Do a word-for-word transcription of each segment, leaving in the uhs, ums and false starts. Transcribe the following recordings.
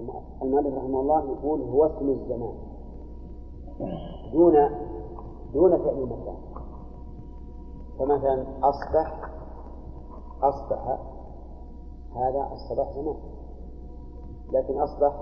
المؤلف رحمه الله يقول هو اسم الزمان دون دون فعل المكان. فمثلا أصبح أصبح هذا الصباح زمان، لكن أصبح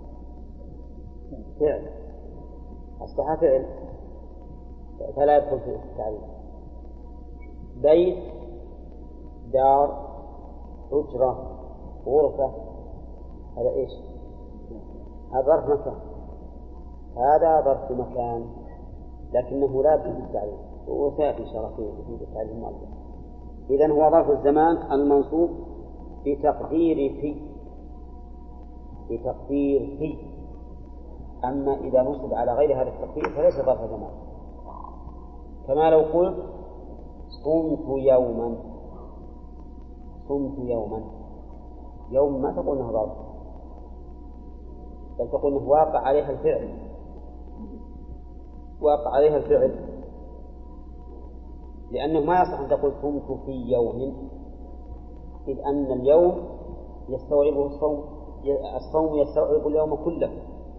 فعل أصبح فعل فلا يدخل في التعريف. بيت، دار، حجرة، غرفة، هذا إيش؟ هذا ظرف مكان، هذا ظرف مكان لكنه لا يدخل في التعريف، وسيأتي إن شاء الله في التعريف المؤلف. إذن هو ظرف الزمان المنصوب بتقدير في بتقدير في أما إذا نصب على غير هذا التقدير فليس ظرف زمان. كما لو قلت صمت يوما، صمت يوما، يوم ما تقول انه ظرف، بل تقول انه واقع عليها الفعل، واقع عليها الفعل، لأنه ما يصح أن تقول صمت في يوم، إذ أن اليوم يستوعبه الصوم، الصوم يستوعب اليوم كله.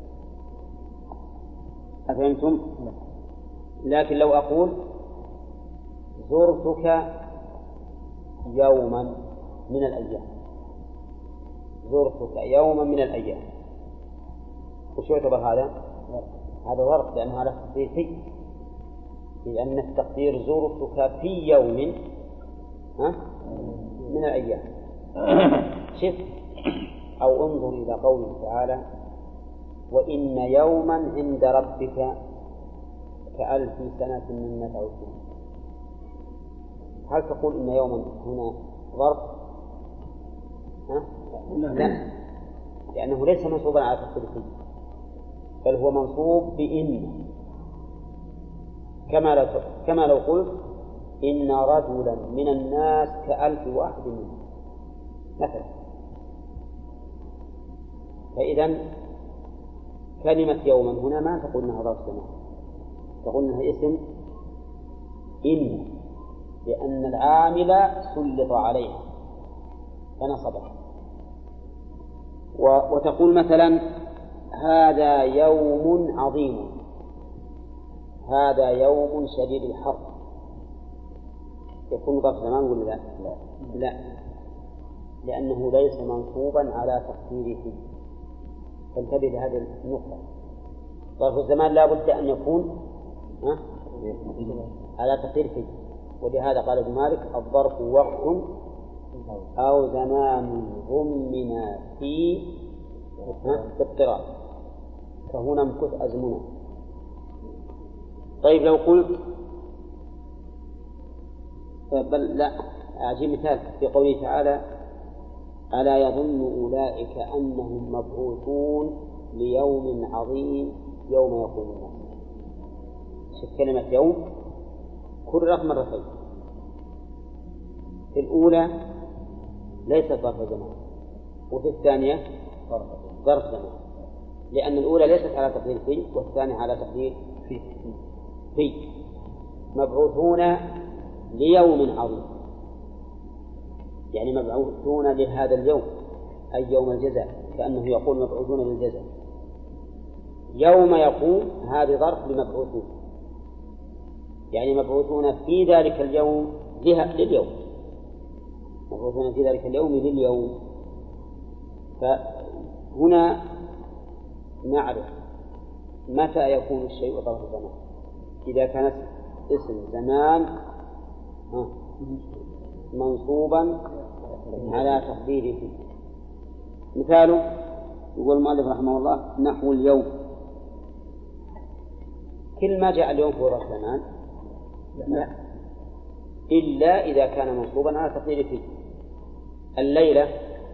أفهمتم؟ لكن لو أقول زرتك يوما من الأيام، زرتك يوما من الأيام، وش يعتبر هذا؟ هذا ظرف لأنه على تقدير في، لأن التقدير زرتك في يوم ها؟ من الأيام. شف أو انظر إلى قوله تعالى وإن يوما عند ربك كألف سنة مما تعدون. هل تقول إن يوما هنا ظرف؟ ها؟ لا، لأنه ليس منصوبا على تقدير في، بل هو منصوب بإن، كما لو كما لو قلت إن رجلا من الناس كألف واحد منهم مثلا. فإذا كلمة يوما هنا ما تقول إنها ظرف زمان، تقول إنها اسم إن، لأن العامل سلط عليها فنصبها. وتقول مثلا هذا يوم عظيم، هذا يوم شديد الحر، يكون ظرف زمان ولا لا؟ لا, لا. لأنه ليس منصوبا على تقديره. فانتبه لهذه النقطة. ظرف الزمان لا بد أن يكون ها؟ على تقدير فيه، ولهذا قال ابن مالك الظرف وقت أو زمان ضمن في اضطراب، فهنا مكث أزمنة. طيب لو قلت بل لا أجيب مثال في قوله تعالى ألا يظن أولئك أنهم مبعوثون ليوم عظيم يوم يقوم الناس. شوف كلمة يوم كررت مرتين، في الأولى ليست ظرف زمان، وفي الثانية ظرف زمان، لأن الأولى ليست على تقدير في والثانية على تقدير في. في مبعوثون ليوم عظيم، يعني مبعوثون لهذا اليوم أي يوم الجزاء، كأنه يقول مبعوثون للجزاء. يوم يقوم هذه ظرف لمبعوثون، يعني مبعوثون في ذلك اليوم لليوم، مبعوثون في ذلك اليوم لليوم. فهنا نعرف متى يكون الشيء ظرف زمان، إذا كانت اسم زمان منصوبا على تقديره فيه. مثاله يقول المؤلف رحمه الله نحو اليوم، كل ما جاء اليوم هو ظرف زمان؟ لا، إلا إذا كان منصوبا على تقديره فيه. الليلة،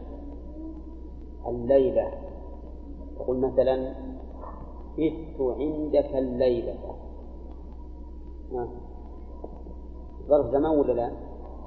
الليلة تقول مثلا بت عندك الليلة، ظرف زمان ولا لا؟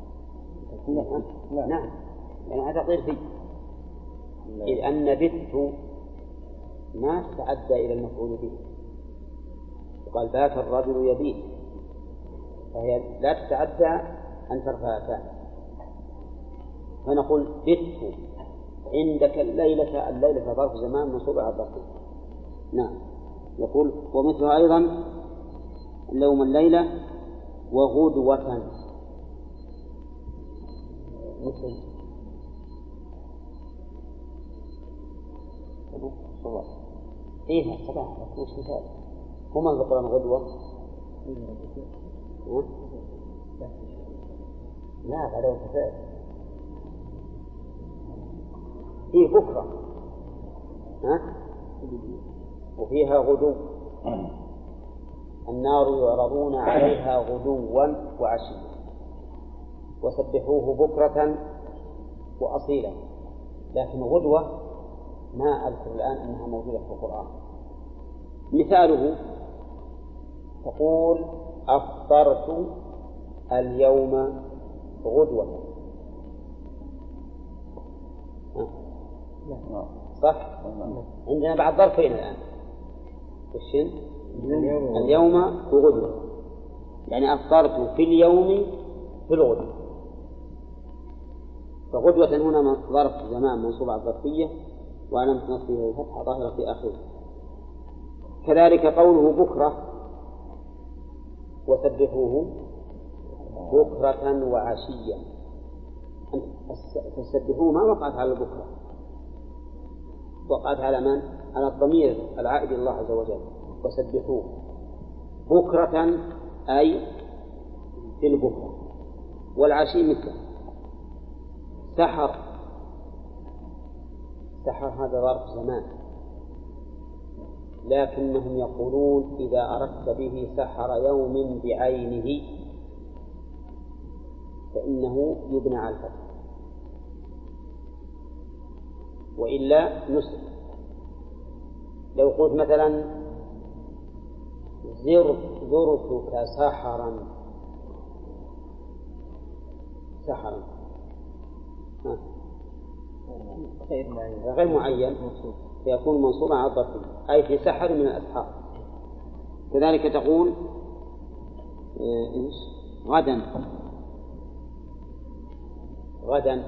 لا. نعم، يعني هذا تقدير فيه، إذ أن بت ما تتعدى إلى المفعول به، وقال بات الرجل يبيت، فهي لا تتعدى أن ترفع فاعل، فنقول بت عندك الليلة، الليلة ظرف زمان منصوب على الظرفية. نعم. يقول ومثلها أيضا يوم الليلة وغدوة، مثل صباح فيها صباح مش مثال. هما ذكرنا غدوة لا غدوة كفاية فيه بكرة ها؟ وفيها غدو. النار يعرضون عليها غدوا وعشيا وسبحوه بكرة وأصيلا. لكن غدوة ما أذكر الآن أنها موجودة في القرآن. مثاله تقول أفطرت اليوم غدوة، صح؟ عندنا بعد ظرفين الآن وشين؟ اليوم وغدوة، يعني أفطرت في اليوم في الغدوة. فغدوة هنا ظرف زمان منصوب على الظرفية وعلامة نصبه الفتحة ظاهرة في آخره. كذلك قوله بكرة وسبحوه بكرة وعشيا. فسبحوه ما وقعت على البكرة، وقعت على من؟ على الضمير العائد الله عز وجل. وسبحوه بكرة أي في البكرة، والعشي مثله. سحر، سحر هذا ظرف زمان، لكنهم يقولون إذا أردت به سحر يوم بعينه فإنه يبنى على الفتح، وإلا نسخ. لو قلت مثلا زرتك سحرا سحرا غير معين فيكون منصوبا على الظرفية أي في سحر من الأسحار. كذلك تقول غدا غدا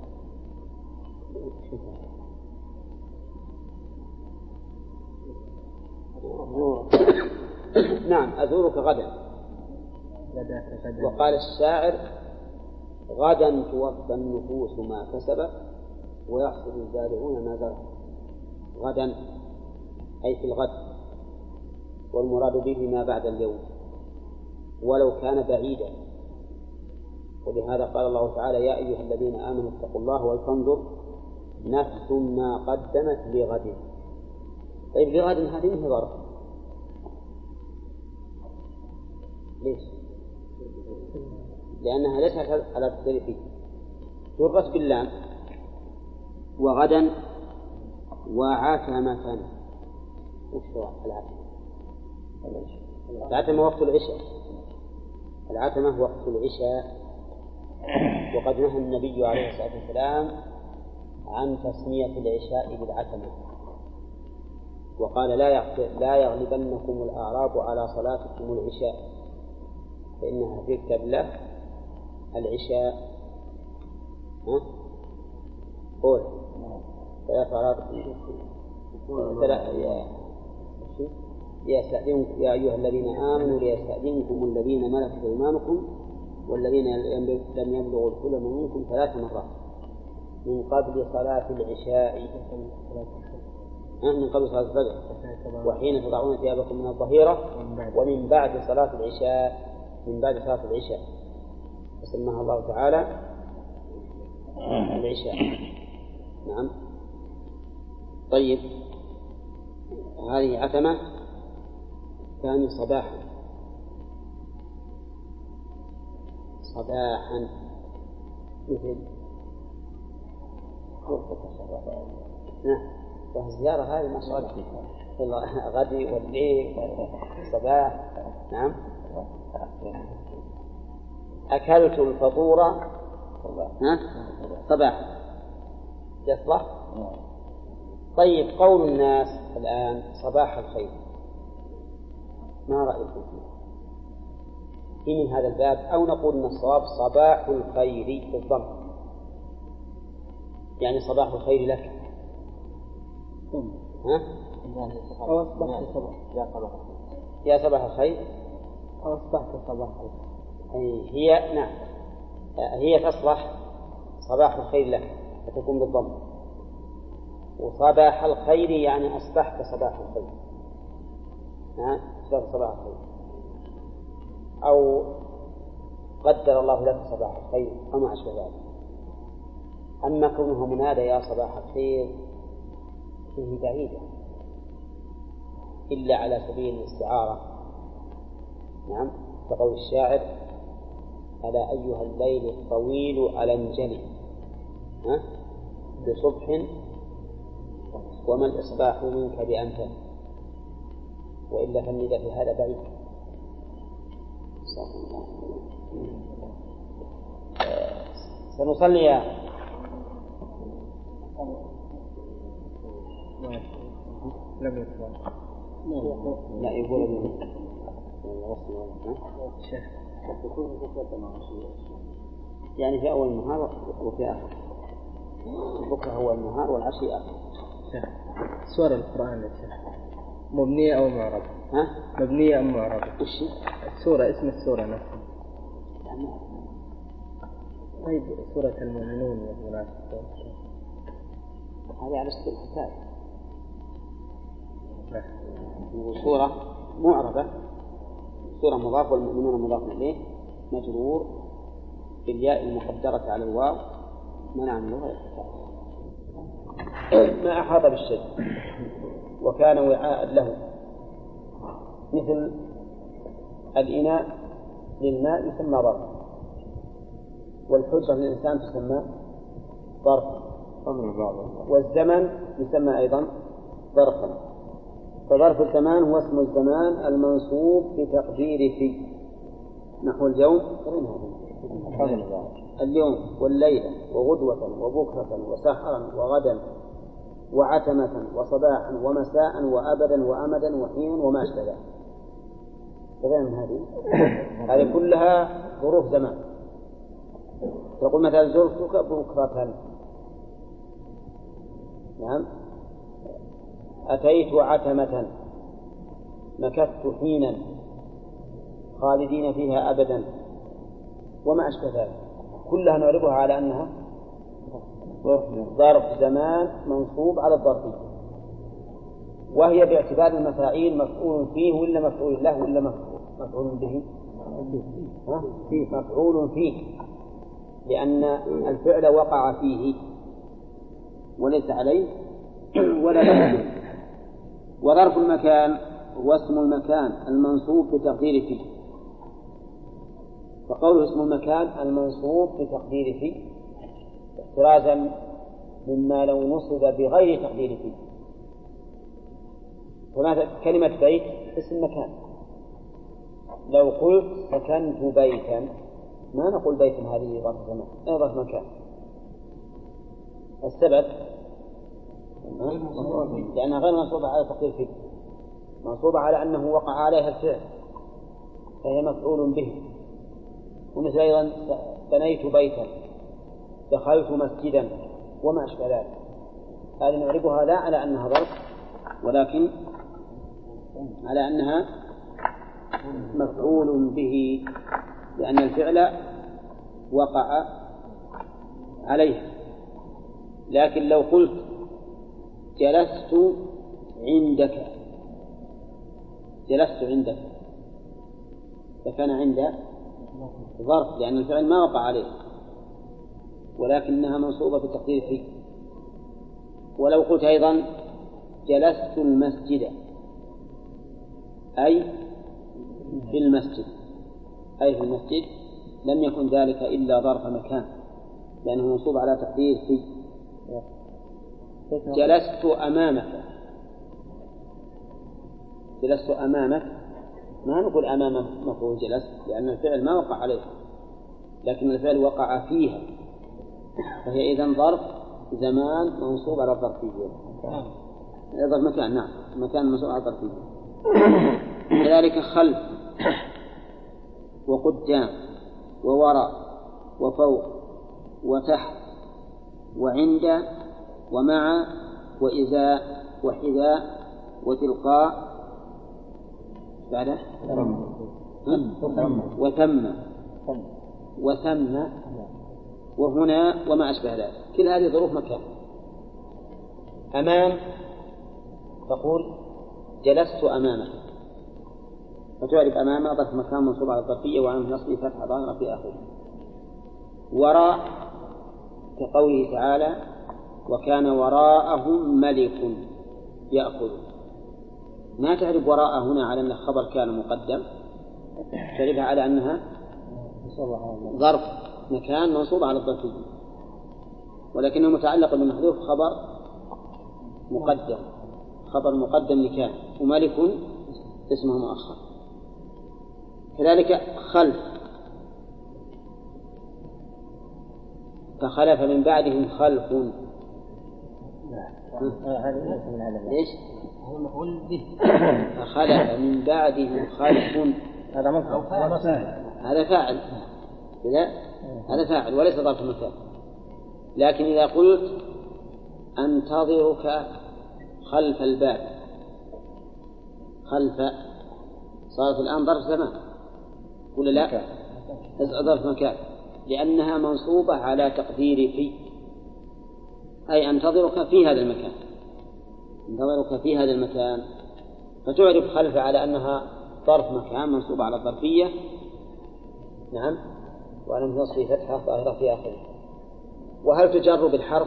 نعم أزورك غدا. وقال الشاعر غدا توفى النفوس ما كسبت ويحصد الزارعون ما زرعوا. غدا أي في الغد، والمراد به ما بعد اليوم ولو كان بعيدا. ولهذا قال الله تعالى يا أيها الذين آمنوا اتقوا الله ولتنظر نفس ما قدمت لغد. طيب لغد هذه هي ظرف، ليش؟ لأنها ليست على الترتيب، جرت باللام. وغدا وعتمة، وش هو العتمة؟ العتمة وقت العشاء، العتمة وقت العشاء. وقد نهى النبي عليه الصلاة والسلام عن تسمية العشاء بالعتمة، وقال لا لا يغلبنكم الأعراب على صلاتكم العشاء فإنها في كتاب الله العشاء ها؟ قول ثلاث عراب يا أيها الذين آمنوا ليستأذنكم الذين ملكت أيمانكم والذين لم يبلغوا الحلم منكم ثلاث مرات من قبل صلاة العشاء من قبل صلاة الفجر وحين تضعون ثيابكم من الظهيرة ومن بعد صلاة العشاء من بعد صلاة العشاء فسماها الله تعالى العشاء. نعم. طيب هذه عتمة. ثاني صباحا، صباحا مثل نعم الزيارة هذه ما شاء الله غدي والليل صباح. نعم. أكلت الفطور ها صباح يصلح. طيب قول الناس الآن صباح الخير ما رأيكم فيه من هذا الباب؟ أو نقول أن الصواب صباح الخير بالضم يعني صباح الخير لك. ها؟ أو أصبحت صباح يا صباح يا صباح الخير أو أصبحت صباح الخير. هي نعم هي تصلح صباح الخير لك فتكون بالضم، وصباح الخير يعني أصبحت صباح الخير. ها أصبحت صباح الخير، أو قدر الله لك صباح الخير أو ما أشبه ذلك. أما كونه منادى يا صباح الخير فيه بعيدة إلا على سبيل الاستعارة. نعم كقول الشاعر ألا أيها الليل الطويل ألنجلي بصبح وما الإصباح منك بأنت، وإلا فالندى في هذا بعيد. سنصلي يا لم يكن لا يقول ابن يعني في أول النهار وفي آخر بكرة هو النهار والعشي آخر. سور القرآن يا شيخ مبنية أو معربة؟ ها؟ مبنية أو معربة؟ وش؟ السورة اسم السورة نفسها. طيب سورة المؤمنون والمنافقون هذه على سبيل الحكاية. سورة معربة، سورة مضاف والمؤمنون مضاف إليه مجرور بالياء المقدرة على الواو منع من لغة ما أحاط بالشيء وكان وعاء له، مثل الإناء للماء يسمى ظرف، والحجرة للإنسان تسمى ظرفا، والزمن يسمى أيضا ظرفا. فظرف الزمان هو اسم الزمان المنصوب بتقدير في، نحو اليوم اليوم والليلة وغدوة وبكرة وسحرا وغدا وعتمة وصباحا ومساء وأبدا وأمدا وحينا وما أشبه ذلك. تفهم هذه؟ هذه كلها ظروف زمان. تقول مثلا زرتك بكرة، نعم، أتيت عتمة، مكثت حينا، خالدين فيها أبدا وما أشبه ذلك، كلها نعربها على أنها ظرف زمان منصوب على الظرفية، وهي باعتبار المفاعيل مفعول فيه ولا مفعول له ولا مفعول به؟ مفعول فيه، لأن الفعل وقع فيه وليس عليه ولا له. وظرف المكان هو اسم المكان المنصوب بتقدير فيه، فقوله اسم المكان المنصوب بتقدير فيه احترازا مما لو نصب بغير تقدير فيه. فماذا كلمة بيت اسم مكان، لو قلت سكنت بيتا ما نقول بيت هذه ظرف زمان أي ظرف مكان. السبب لأنها غير منصوبة على تقدير فيه، منصوبة على أنه وقع عليها الفعل فهي مفعول به. ومثل أيضا بنيت بيتا، دخلت مسجدا وما أشبه ذلك، هذه نعربها لا على أنها ظرف ولكن على أنها مفعول به، لأن الفعل وقع عليه. لكن لو قلت جلست عندك، جلست عندك فكان عند ظرف لأن الفعل ما وقع عليه ولكنها منصوبة بالتقدير فيه. ولو قلت أيضا جلست المسجد أي في المسجد أي في المسجد لم يكن ذلك إلا ظرف مكان لأنه منصوب على تقدير فيه. جلست أمامك، جلست أمامك ما نقول أمام مفعول جلست لأن الفعل ما وقع عليه لكن الفعل وقع فيها، فهي إذن ظرف زمان منصوب على الظرفية. ظرف مكان، نعم مكان منصوب على الظرفية. كذلك خلف وقدام ووراء وفوق وتحت وعند ومع وإذا وحذاء وتلقاء بعده وثم وثم وهنا وما أشبه ذلك. كل هذه ظروف مكان. أمام تقول جلست أمامه، فتعرف أمامه ظرف مكان منصوب على الظرفية وعلامة نصبه فتحة ظاهرة في آخره. وراء كقوله تعالى وكان وراءهم ملك يأخذ. ما تعرف وراء هنا على أن خبر كان مقدم، تعرفها على أنها ظرف مكان منصوب على الظرفية، ولكنه متعلق بمحذوف خبر مقدم، خبر مقدم لكان، وملك اسمه مؤخر. كذلك خلف فخلف من بعدهم خلف. ليش؟ فخلف من بعدهم خلف، هذا مفعول، هذا فاعل، لا هذا فاعل وليس ظرف مكان. لكن إذا قلت أنتظرك خلف الباب، خلف صارت الآن ظرف زمان ولا لا؟ ظرف مكان، لأنها منصوبة على تقدير في، أي أنتظرك في هذا المكان، انتظرك في هذا المكان، فتعرف خلف على أنها ظرف مكان منصوبة على الظرفية. نعم. وعلامة نصبه فتحة ظاهرة في آخره. وهل تجر بالحرف؟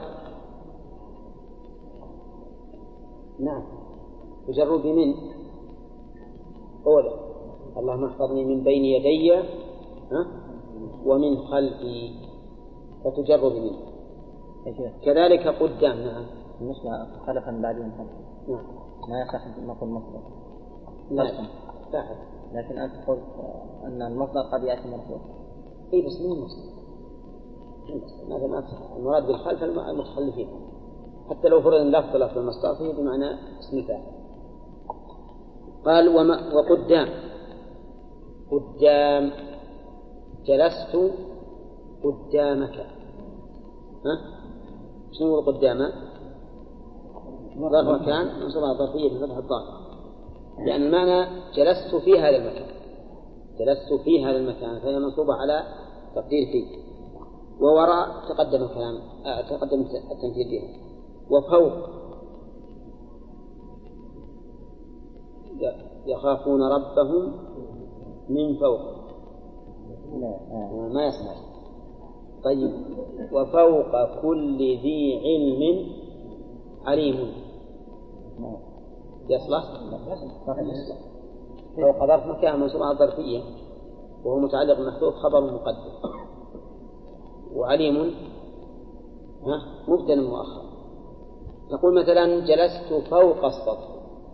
نعم تجر بمن. أولا اللهم احفظني من بين يدي ومن خلفي، فتجر بمن. كذلك قدام. نعم بالنسبة خلفا بعدين خلف. نعم ما يصح نقول مصدر. لا لا، لكن أنت قلت أن المصدر قد يأتي مرفوع. إيه بس مين مصدر؟ ماذا ما المراد بالخلف المتخلفين، حتى لو فرض اللفظ لفظ المصدر فيه بمعنى اسم فاعل. قال وما وقدام. قدام جلست قدامك. ها شنو قدامه؟ ظرف مكان منصوب على ظرفية بفتح الظاهر، لأن المعنى جلست في هذا المكان، جلست في هذا المكان، فهي منصوبة على تقدير فيه. ووراء تقدم الكلام تقدم التمثيل بها. وفوق يخافون ربهم من فوق، ما يسمع. طيب وفوق كل ذي علم عليم، يصلح؟ فوق ظرف مكان منصوب على الظرفية وهو متعلق بمحذوف خبر مقدم، وعليم مبتدأ مؤخر. تقول مثلا جلست فوق السطح.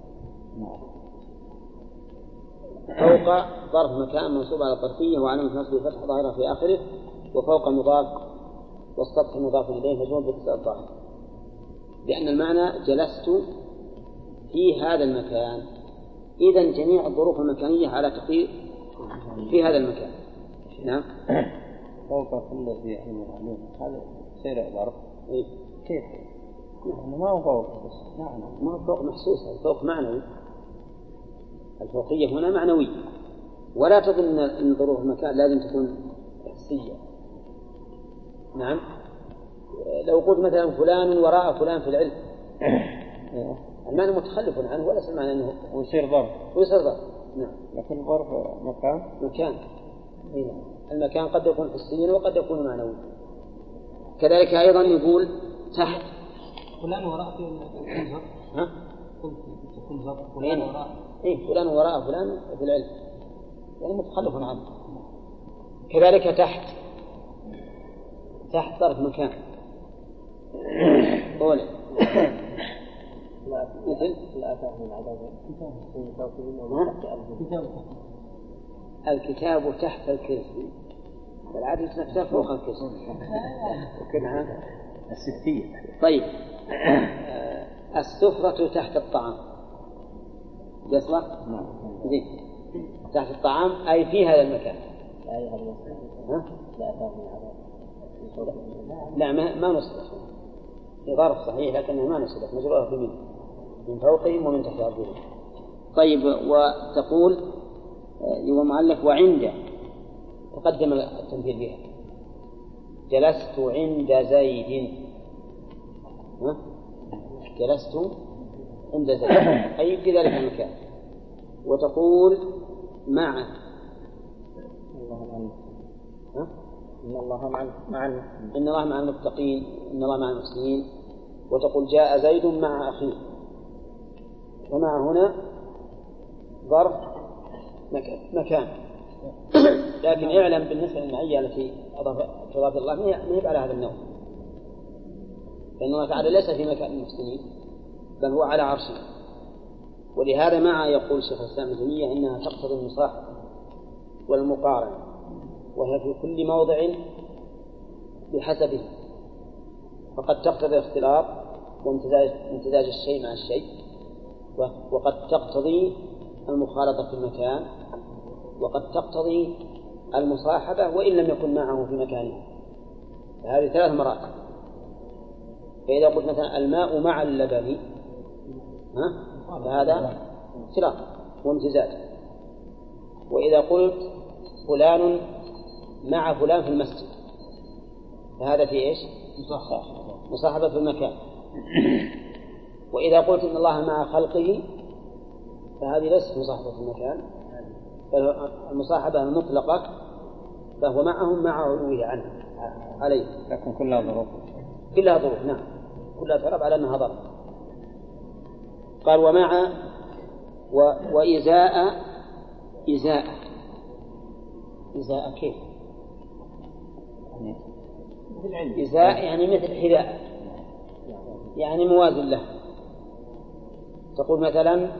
فوق ظرف مكان منصوب على الظرفية وعلامة نصبه فتح ظاهرة في آخره، وفوق مضاف والسطح مضاف إليه مجرور بكسر الظاهر، لأن المعنى جلست في هذا المكان. إذن جميع الظروف المكانية على تقدير في هذا المكان. نعم. فوق كل ذي علم عليم، هذا سير عبارة. إيه؟ كيف؟ ما هو فوق بس معنى، ما هو فوق محسوس، الفوق معنوي. الفوقية هنا معنوية، ولا تظن أن ظروف المكان لازم تكون حسية. نعم. لو قلت مثلا فلان وراء فلان في العلم، المعنى متخلف عنه، وليس المعنى أنه ويصير ظرف، ويصير ظرف. نعم. لكن ظرف مكان مكان. هنا المكان قد يكون حسيا وقد يكون معنوي. كذلك أيضا يقول تحت فلان وراء في الظرف. ها؟ قلت تكون ظرف فلان وراء. إيه فلان وراء فلان في العلم، يعني متخلف عنه. كذلك تحت، تحت ظرف مكان. أولا مثل الكتاب تحت الكرسي، والعادة تحت فوق الكرسي. الستية. طيب السفرة تحت الطعام يصلح؟ نعم. زين. تحت الطعام أي في هذا المكان. ها؟ لا ما ما نصلح ظرف صحيح لكنه ما نسبت مجرورة بمن من فوقهم ومن تحت أرجلهم. طيب وتقول يوم معلق وعنده تقدم التمثيل بها جلست عند زيد ها؟ جلست عند زيد أي في ذلك المكان. وتقول مع ها؟ إن الله مع مع إن الله مع المتقين إن الله مع المحسنين. وتقول جاء زيد مع أخيه ومع هنا ظرف مكان. لكن اعلم بالنسبة للمعية التي تضاف الله ما هي على هذا النوع، لأن الله تعالى ليس في مكان المحسنين بل هو على عرشه. ولهذا مع يقول شيخ الإسلام ابن تيمية إنها تقتضي المصاحبة والمقارنة، وهي في كل موضع بحسبه، فقد تقتضي الاختلاط وامتزاج الشيء مع الشيء، وقد تقتضي المخالطة في المكان، وقد تقتضي المصاحبة وإن لم يكن معه في مكانه. هذه ثلاث مراتب. فإذا قلت مثلا الماء مع اللبن ها؟ فهذا اختلاط وامتزاج. وإذا قلت فلان مع فلان في المسجد فهذا في إيش؟ مصاحبة في المكان. وإذا قلت إن الله مع خلقه فهذه ليست مصاحبة في المكان، المصاحبة المطلقة فهو معهم مع علوه عنه عليه، لكن كلها ظروف كلها ظروف. نعم كلها تعرف على أنها ظرف. قال ومع و... وإزاء إزاء إزاء كيف؟ إزاء يعني مثل حذاء يعني موازن له. تقول مثلا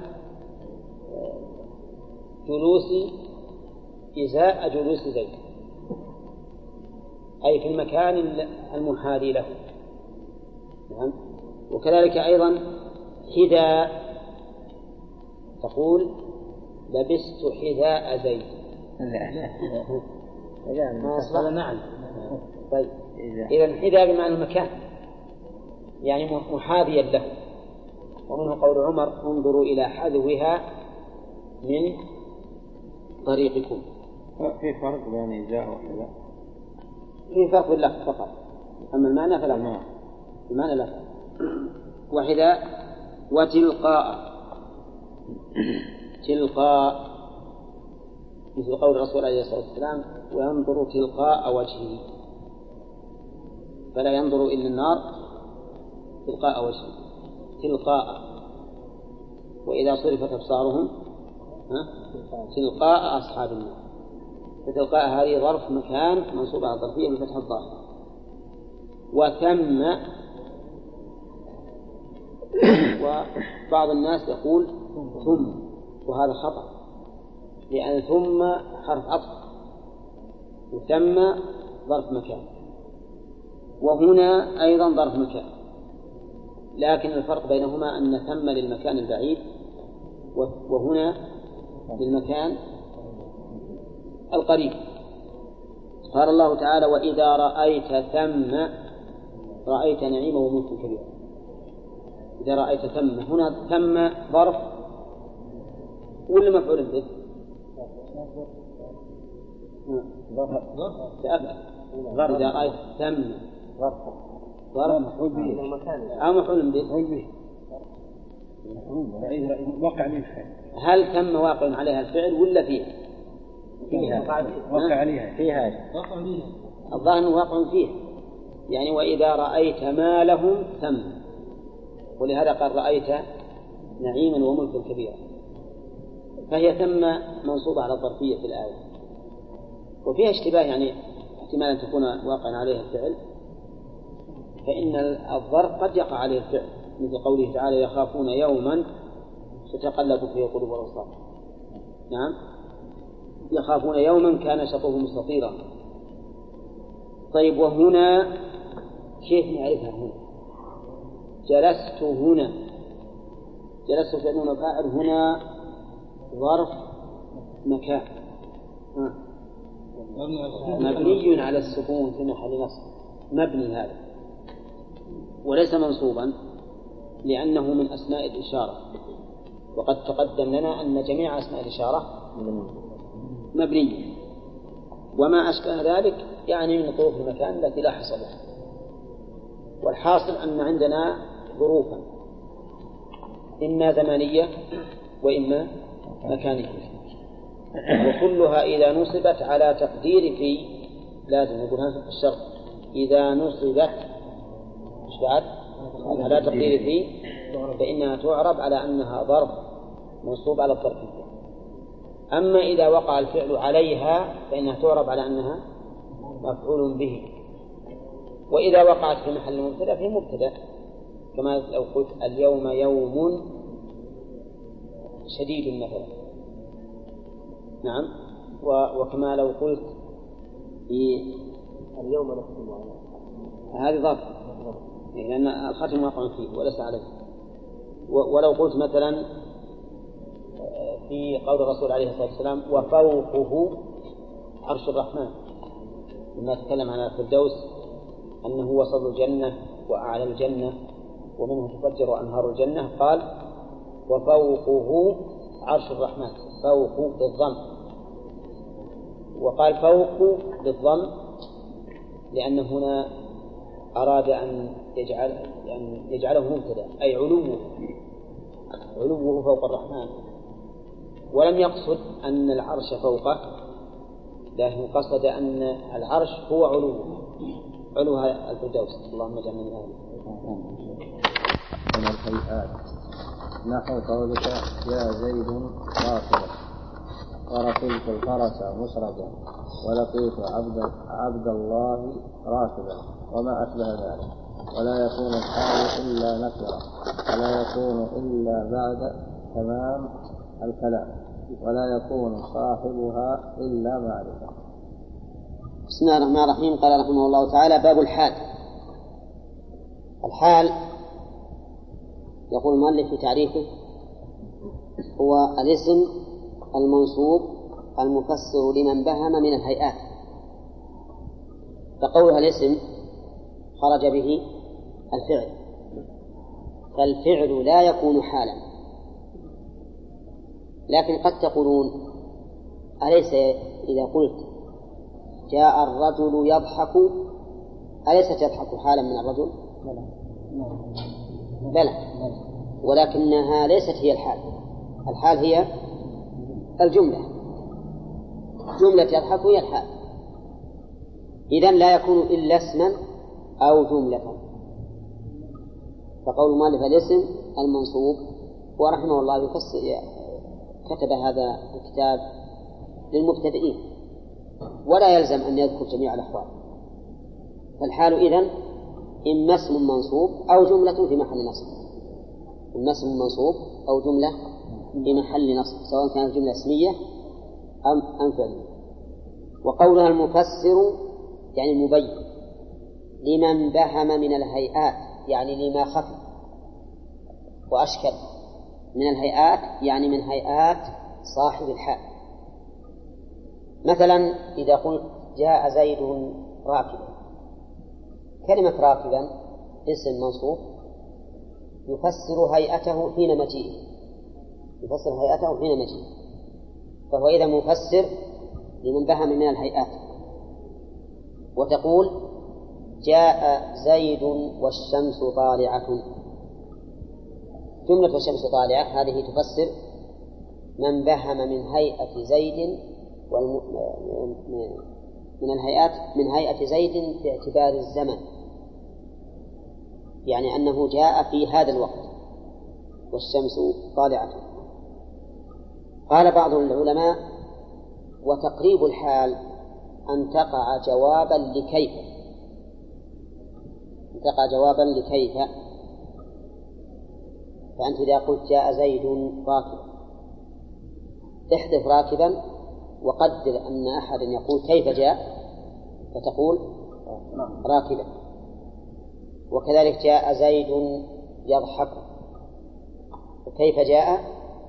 جلوسي إزاء جلوس زيد أي في المكان المحاذي له. نعم. وكذلك أيضا حذاء تقول لبست حذاء زيد. لا لا ما أصبح معا. طيب إذا حذاء بمعنى المكان يعني محاذيا له. ومنه قول عمر انظروا إلى حذوها من طريقكم. في فرق بين إزاء وحذاء؟ في فرق باللفظ فقط، أما المعنى فلا فرق. المعنى لا فرق. وحذاء وتلقاء تلقاء مثل قول الرسول عليه الصلاة والسلام وينظر تلقاء وجهه، فلا ينظر إلى النار تلقاء وجهه تلقاء. وإذا صرفت أبصارهم تلقاء أصحاب النار. فتلقاء هذه ظرف مكان منصوبة على الظرفية بفتح الظاهر. وثم وبعض الناس يقول ثم وهذا خطأ، لأن ثم حرف عطف وثم ظرف مكان، وهنا أيضا ظرف مكان، لكن الفرق بينهما أن ثم للمكان البعيد وهنا للمكان القريب. قال الله تعالى وإذا رأيت ثم رأيت نعيما وملكا كبيرا. إذا رأيت ثم هنا ثم ظرف ولا مفعول به؟ ظرف. إذا رأيت ثم ظرف ظرف مفعول به أو مفعول به وقع عليه الفعل. هل ثم واقع عليها الفعل ولا فيها؟ فيها وقع عليها فيها الظاهر أنه واقع فيها. يعني وإذا رأيت ما لهم ثم، ولهذا قال رأيت نعيما وملكا كبيرا، فهي ثم منصوبة على الظرفية في الآية. وفيها اشتباه يعني احتمال أن تكون واقعا عليها الفعل، فإن الظرف قد يقع عليه الفعل مثل قوله تعالى يخافون يوما تتقلب فيه القلوب والأبصار. نعم يخافون يوما كان شطه مستطيرا. طيب وهنا كيف نعرفها هنا؟ جلست هنا جلست فعل فاعل هنا ظرف مكان مبني على السكون في محل نصب. مبني هذا وليس منصوبا لأنه من أسماء الإشارة، وقد تقدم لنا أن جميع أسماء الإشارة مبنية، وما أشبه ذلك يعني من طروف المكان التي لا حصر لها. والحاصل أن عندنا ظروفا إما زمانية وإما مكانية، وكلها إذا نصبت على تقدير في لازم نقولها في الشرط إذا نصبت على تقدير في فإنها تعرب على أنها ظرف منصوب على الظرفية. أما إذا وقع الفعل عليها فإنها تعرب على أنها مفعول به. وإذا وقعت في محل مبتدأ في مبتدأ، كما لو قلت اليوم يوم شديد مثلا، نعم، وكما لو قلت في اليوم نختم عليه، هذه ظرف لأن الختم واقع فيه وليس عليه. ولو قلت مثلا في قول الرسول عليه الصلاة والسلام وفوقه عرش الرحمن، لما تكلم عن الفردوس أنه وسط الجنة وأعلى الجنة ومنه تفجر أنهار الجنة، قال وفوقه عرش الرحمن، فوق بالضم، وقال فوق بالضم لأن هنا أراد أن يجعل يعني يجعله مبتدأ، أي علوه علوه فوق الرحمن، ولم يقصد أن العرش فوقه، لكن قصد أن العرش هو علوه، علو الفردوس. اللهم اجعلنا من أهله. من الهيئات نحو قولك يا زيد راكبا، وركبت الفرس مسرجا، ولقيت عبد, عبد الله راكبا، وما أشبه ذلك. ولا يكون الحال إلا نكرة، ولا يكون إلا بعد تمام الكلام، ولا يكون صاحبها إلا معرفة. بسم الله الرحمن الرحيم. قال رحمه الله تعالى: باب الحال. الحال يقول المؤلف في تعريفه هو الاسم المنصوب المفسر لمن بهم من الهيئات. فقولها الاسم خرج به الفعل، فالفعل لا يكون حالا. لكن قد تقولون أليس إذا قلت جاء الرجل يضحك أليست يضحك حالا من الرجل؟ بلى، ولكنها ليست هي الحال. الحال هي الجملة، جملة يضحك هي الحال. إذن لا يكون إلا اسما أو جملة. فقول مؤلف الاسم المنصوب، ورحمه الله كتب هذا الكتاب للمبتدئين، ولا يلزم أن يذكر جميع الأحوال. فالحال إذن إما اسم منصوب أو جملة في محل نصب، إما اسم منصوب أو جملة في محل نصب، سواء كانت جملة اسمية أم أم فعلية. وقولها المفسر يعني المبين لمن بهم من الهيئات، يعني لما خفي وأشكل من الهيئات، يعني من هيئات صاحب الحال. مثلا إذا قلت جاء زيد راكبا، كلمة راكبا اسم منصوب يفسر هيئته حين مجيئه، يفسر هيئته حين مجيئه، فهو إذا مفسر لمن بهم من الهيئات. وتقول جاء زيد والشمس طالعة، جملة والشمس طالعة هذه تفسر من بهم من هيئة زيد من الهيئات من هيئة زيد باعتبار الزمن، يعني أنه جاء في هذا الوقت والشمس طالعة. قال بعض العلماء: وتقريب الحال أن تقع جوابا لكيف، أن تقع جوابا لكيف. فأنت إذا قلت جاء زيد راكبا، احذف راكبا وقدر أن أحد يقول كيف جاء، فتقول راكبا. وكذلك جاء زيد يضحك، وكيف جاء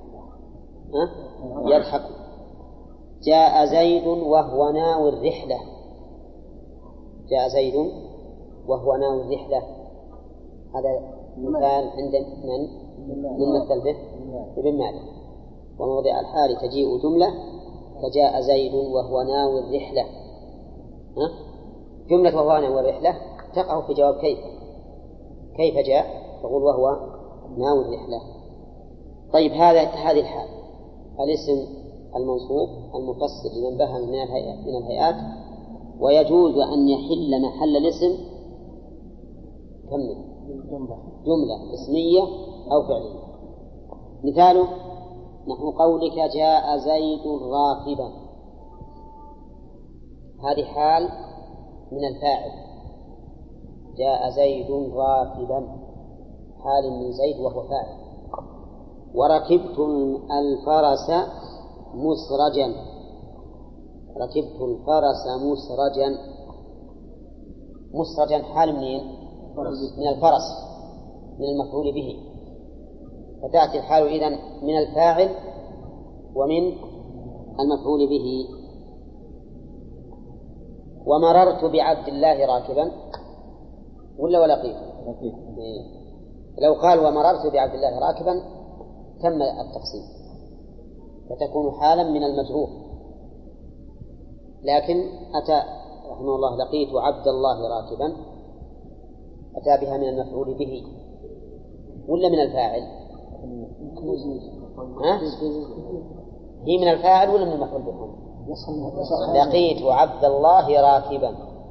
يضحك. جاء زيد وهو ناوي الرحلة، جاء زيد وهو ناوي الرحلة، هذا مثال عند من؟ من مثل به ابن مالك. وموضع الحال تجيء جملة كجاء زيد وهو ناوي الرحلة. ها؟ جملة وهو ناوي الرحلة تقع في جواب كيف. كيف جاء؟ تقول وهو ناوي الرحلة. طيب هذا هذه الحال الاسم المنصوب المفسر لمن بهم من الهيئات, من الهيئات ويجوز أن يحل محل الاسم كمل جملة اسمية أو فعلية. مثاله نحو قولك جاء زيد راكبا، هذه حال من الفاعل، جاء زيد راكبا حال من زيد وهو فاعل. وركبت الفرس مسرجا، ركبت الفرس مسرجا، مسرجا حال منين؟ من الفرس من المفعول به، فتأتي الحال إذن من الفاعل ومن المفعول به. ومررت بعبد الله راكبا ولا ولقيت؟ لو قال ومررت بعبد الله راكبا تم التقسيم فتكون حالا من المجرور، لكن أتى رحمه الله لقيت عبد الله راكبا أتى بها من المفعول به ولا من الفاعل؟ ها؟ هي من الفاعل ولا من المفعول به؟ لقيت عبد الله راكبا.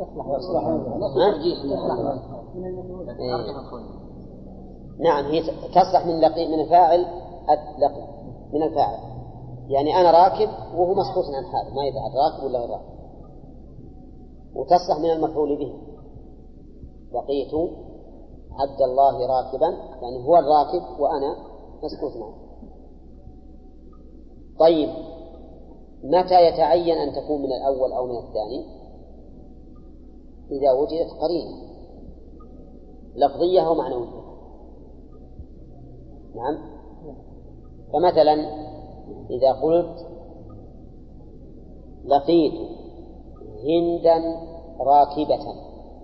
نعم هي تصلح من لقي من الفاعل لقي من الفاعل، يعني أنا راكب وهو مسقوط عن حاله ما يدعى راكب ولا غير راكب. وتصلح من المفعول به لقيت عبد الله راكبا، يعني هو الراكب وأنا مسقوط عنه. طيب متى يتعين أن تكون من الأول أو من الثاني؟ إذا وجدت قرينة لفظية أو معنوية. نعم. فمثلا إذا قلت لقيت هندا راكبة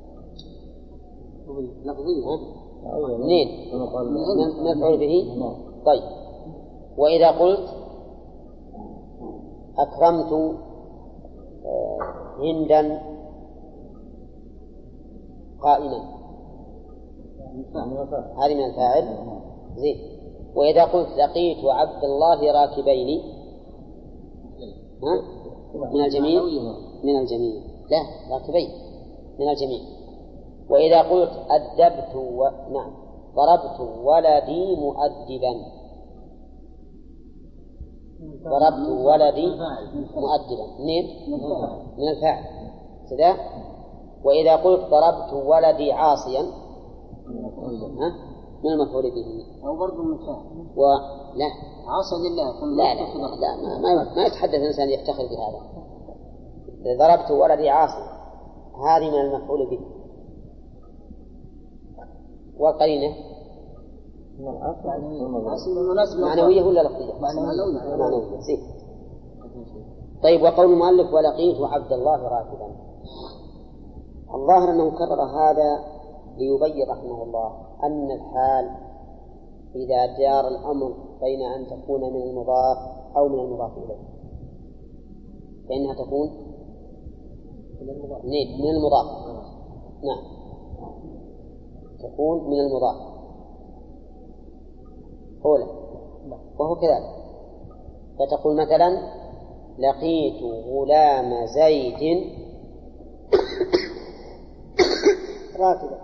لفظية منين؟ مفعول به. طيب وإذا قلت أكرمت هندا قائما هذه من الفاعل زين. وإذا قلت لقيت عبد الله راكبين ها؟ من الجميع من الجميع لا راكبين من الجميع. وإذا قلت أدبت و... نعم ضربت ولدي مؤدبا ضربت ولدي مؤدبا منين؟ من الفاعل كذا. وإذا قلت ضربت ولدي عاصيا ها؟ من المفعول به أو برضو من الفاعل ولا عاصي لله لا لا, لا ما, ما, ما يتحدث الإنسان يفتخر بهذا. ضربت ولدي عاصي هذه من المفعول به. والقرينة معنوية ولا لفظية؟ معنوية. زين. طيب وقول المؤلف ولقيت عبد الله راكبا، الظاهر أنه كرر هذا ليبين رحمه الله أن الحال إذا جار الأمر بين أن تكون من المضاف أو من المضاف إليه فإنها تكون من المضاف. نعم تكون من المضاف أولا وهو كذلك. فتقول مثلا لقيت غلام زيد راكبا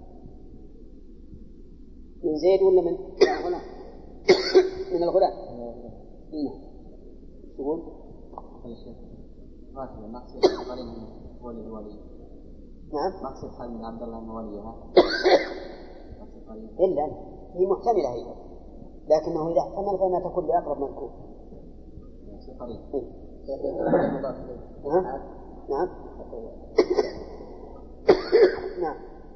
من زيد ولا من غلام؟ من الغلام. هنا تقول راكبا مقصد قرين ولي الولي. نعم مقصد حال من عبد الله وليها إلا هي محتملة هي، لكنه إذا احتمل فإنها تكون لأقرب مذكور. نعم نعم نعم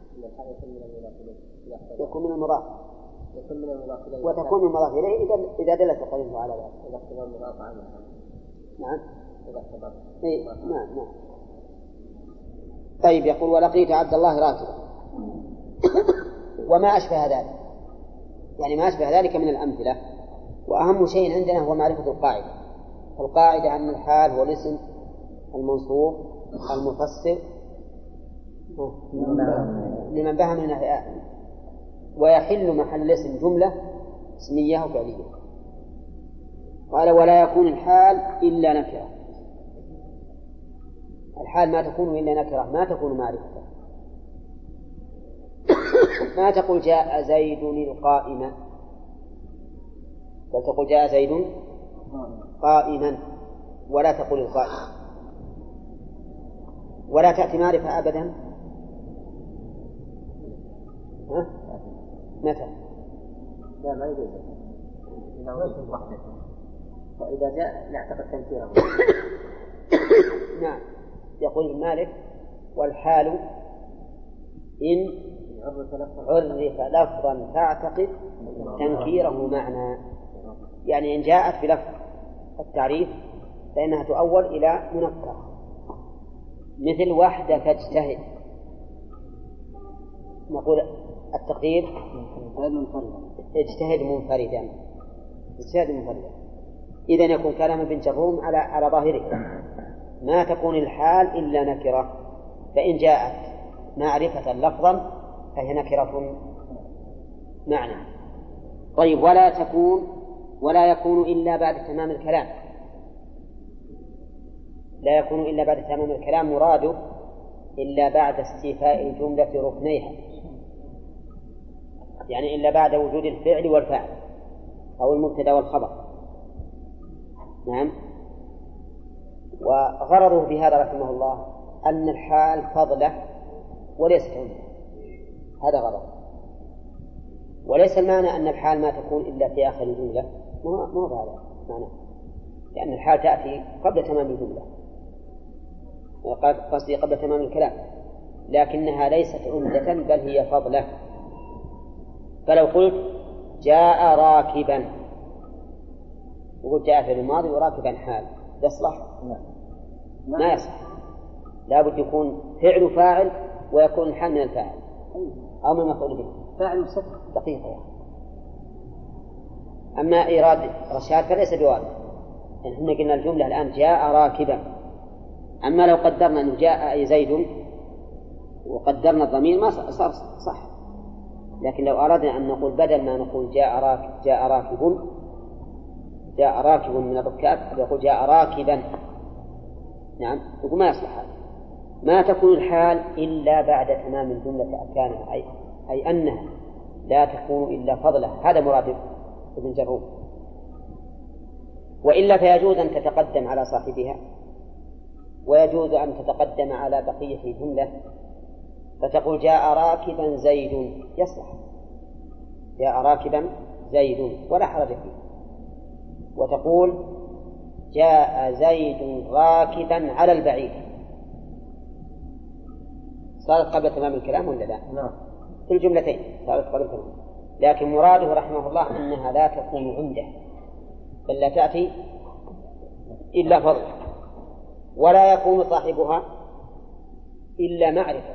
يكون من المضاف وتكون من المضاف إليه إذا إذا دلت قرينه على ذلك. نعم إيه نعم نعم. طيب يقول ولقيت عبد الله راكبا وما أشبه ذلك، يعني ما أشبه ذلك من الأمثلة. وأهم شيء عندنا هو معرفة القاعدة. القاعدة أن الحال هو الاسم المنصوب المفسر لمن بهم من النهي، ويحل محل الاسم جملة اسمية وفعلية. قال ولا يكون الحال إلا نكرة. الحال ما تكون إلا نكرة، ما تكون معرفة. ما تقول جاء زيد القائمة، بل تقول جاء زيد قائما، ولا تقول القائم. ولا تأتي معرفة أبدا. ها؟ متى؟ لا ما يجوز. وإذا جاء نعتقد تنكيره. نعم. يقول مالك والحال إن عرف لفظا فاعتقد تنكيره معنى، يعني إن جاءت بلفظ التعريف فإنها تؤول إلى منكر، مثل وحدة فاجتهد، نقول التقدير اجتهد منفردا، اجتهد منفردا. إذن يكون كلام ابن جروم على على ظاهره، ما تكون الحال إلا نكرة، فإن جاءت معرفة لفظا فهي نكرة معنى. طيب ولا تكون ولا يكون إلا بعد تمام الكلام. لا يكون إلا بعد تمام الكلام مراده إلا بعد استيفاء الجملة ركنيها، يعني إلا بعد وجود الفعل والفاعل أو المبتدأ والخبر. نعم. وغرضه بهذا رحمه الله أن الحال فضله وليست عمده، هذا غرض. وليس المعنى أن الحال ما تكون إلا في آخر الجملة، مو هذا معنى، لأن الحال تأتي قبل تمام الجملة، قصدي قبل تمام الكلام، لكنها ليست عمدة بل هي فضلة. فلو قلت جاء راكبا وقلت جاء في الماضي وراكبا حال يصلح؟ ما يصلح، لا بد يكون فعل فاعل ويكون الحال من الفاعل أو من مفعول به، فاعل صفر دقيقة يعني. أما إيراد رشاد فليس بواضح، يعني احنا قلنا الجملة الآن جاء راكبا، أما لو قدرنا أنه جاء أي زيد وقدرنا الضمير ما صار صح. لكن لو أردنا أن نقول بدل ما نقول جاء راكب جاء راكب جاء راكب من الركاب يقول جاء راكبا، نعم، يقول ما يصلح هذا. ما تكون الحال إلا بعد تمام الجملة أركانها، أي, أي أنها لا تكون إلا فضلة، هذا مراد ابن جروم. وإلا فيجوز أن تتقدم على صاحبها ويجوز أن تتقدم على بقية الجملة، فتقول جاء راكبا زيد، يصلح جاء راكبا زيد ولا حرج فيه. وتقول جاء زيد راكبا على البعير، صارت قبل تمام الكلام ولا لا؟ نعم. في الجملتين صارت قبل تمام، لكن مراده رحمه الله أنها لا تكون عمدة بل لا تأتي إلا فضل. ولا يكون صاحبها إلا معرفة،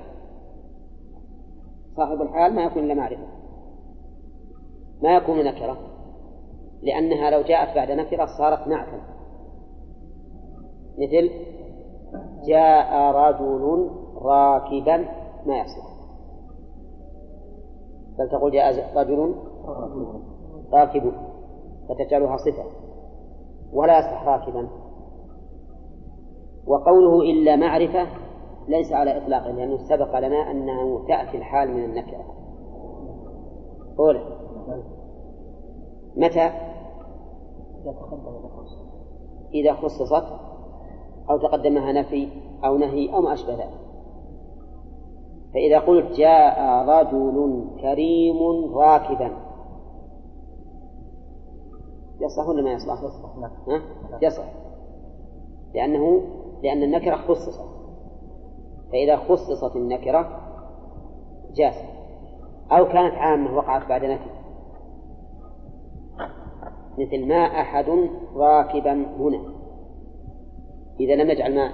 صاحب الحال ما يكون إلا معرفة، ما يكون نكرة، لأنها لو جاءت بعد نكرة صارت نعتا، مثل جاء رجل راكبا ما يصلح، بل تقول جاء رجل راكب فتجعلها صفة ولا يصلح راكبا. وقوله إلا معرفة ليس على إطلاقه، لأنه سبق لنا أنه تأتي الحال من النكرة. قوله متى؟ إذا خصصت أو تقدمها نفي أو نهي أو ما أشبه ذلك. فإذا قلت جاء رجل كريم راكبا يصلح ولا ما يصلح؟ ها؟ يصلح، لأنه لأن النكرة خصصت، فإذا خصصت النكرة جاز. أو كانت عامة وقعت بعد نفي، مثل ما أحد راكبا هنا، إذا لم يجعل ما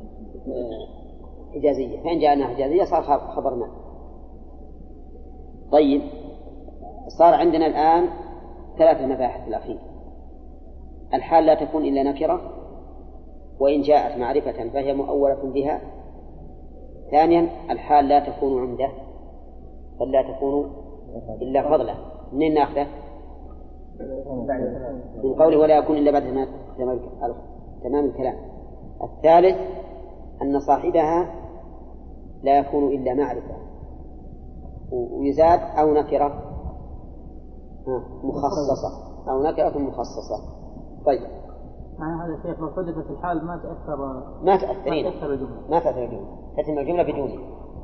حجازية، فإن جاءنا حجازية صار خبر ما. طيب، صار عندنا الآن ثلاثة مباحث الأخير. الحال لا تكون إلا نكرة، وإن جاءت معرفة فهي مؤولة بها. ثانيا، الحال لا تكون عمدة، بل لا تكون إلا فضلا. منين نأخذه؟ من قوله ولا يكون إلا بعد تمام الكلام. الثالث، أن صاحبها لا يكون إلا معرفة، ويزاد أو نكرة مخصصة أو نكرة مخصصة. طيب، معنى هذا الشيخ لو حدثت الحال ما تأثر ما تأثرين ما تأثر الجملة ما تأثر الجملة تتم الجملة بدونه.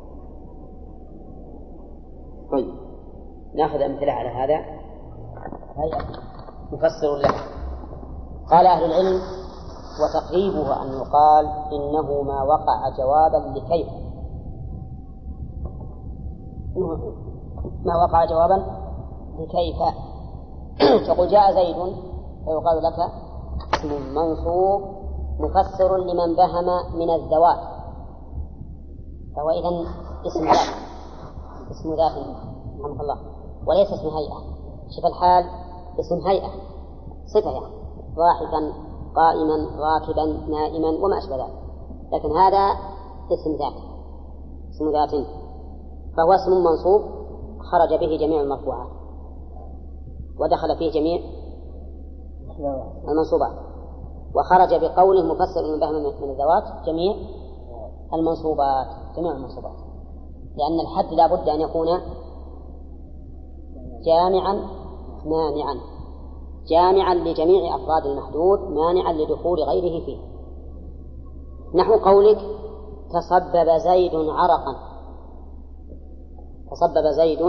طيب، نأخذ أمثلة على هذا. هيئة مفسر له. قال أهل العلم: وتقريبه أن يقال إنه ما وقع جوابا لكيف، ما وقع جوابا لكيف. تقول جاء زيد، فيقال لك اسم منصوب مفسر لمن بهم من الذوات، فهو إذن اسم ذات، اسم ذات رحمه الله، وليس اسم هيئة. شوف الحال اسم هيئة، صفة يعني، ضاحكا قائما راكبا نائما وما أشبه ذلك، لكن هذا اسم ذات، اسم ذات، فهو اسم منصوب خرج به جميع المرفوعات ودخل فيه جميع المنصوبات، وخرج بقوله مفسر من بهم من الذوات جميع المنصوبات، جميع المنصوبات، لأن الحد لا بد أن يكون جامعا مانعا، جامعا لجميع أفراد المحدود، مانعا لدخول غيره فيه. نحو قولك تصبب زيد عرقا. تصبب زيد،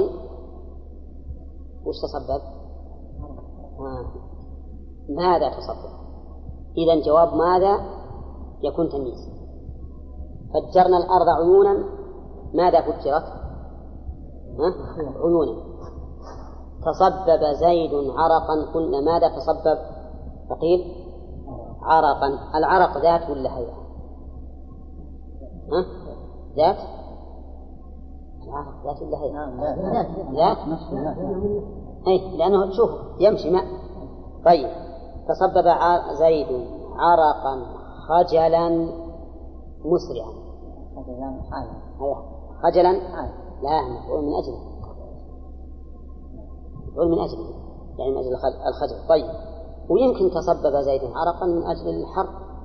وش تصبب؟ آه. ماذا تصبب؟ إذن جواب ماذا يكون تمييز. فجرنا الأرض عيونا، ماذا فجرت؟ آه؟ عيونا. تصبب زيد عرقا، قلنا ماذا تصبب؟ فقيل عرقا. العرق ذات ولا هيئة؟ ها؟ ذات؟ العرق ذات ولا هيئة؟ ذات؟ أي، لأنه شوف يمشي ماء. طيب، تصبب زيد عرقا خجلا مسرعا. خجلا لا، مفعول من أجله، مفعول من أجله يعني من أجل الخجل. طيب، ويمكن تصبب زيد عرقا من أجل الحر،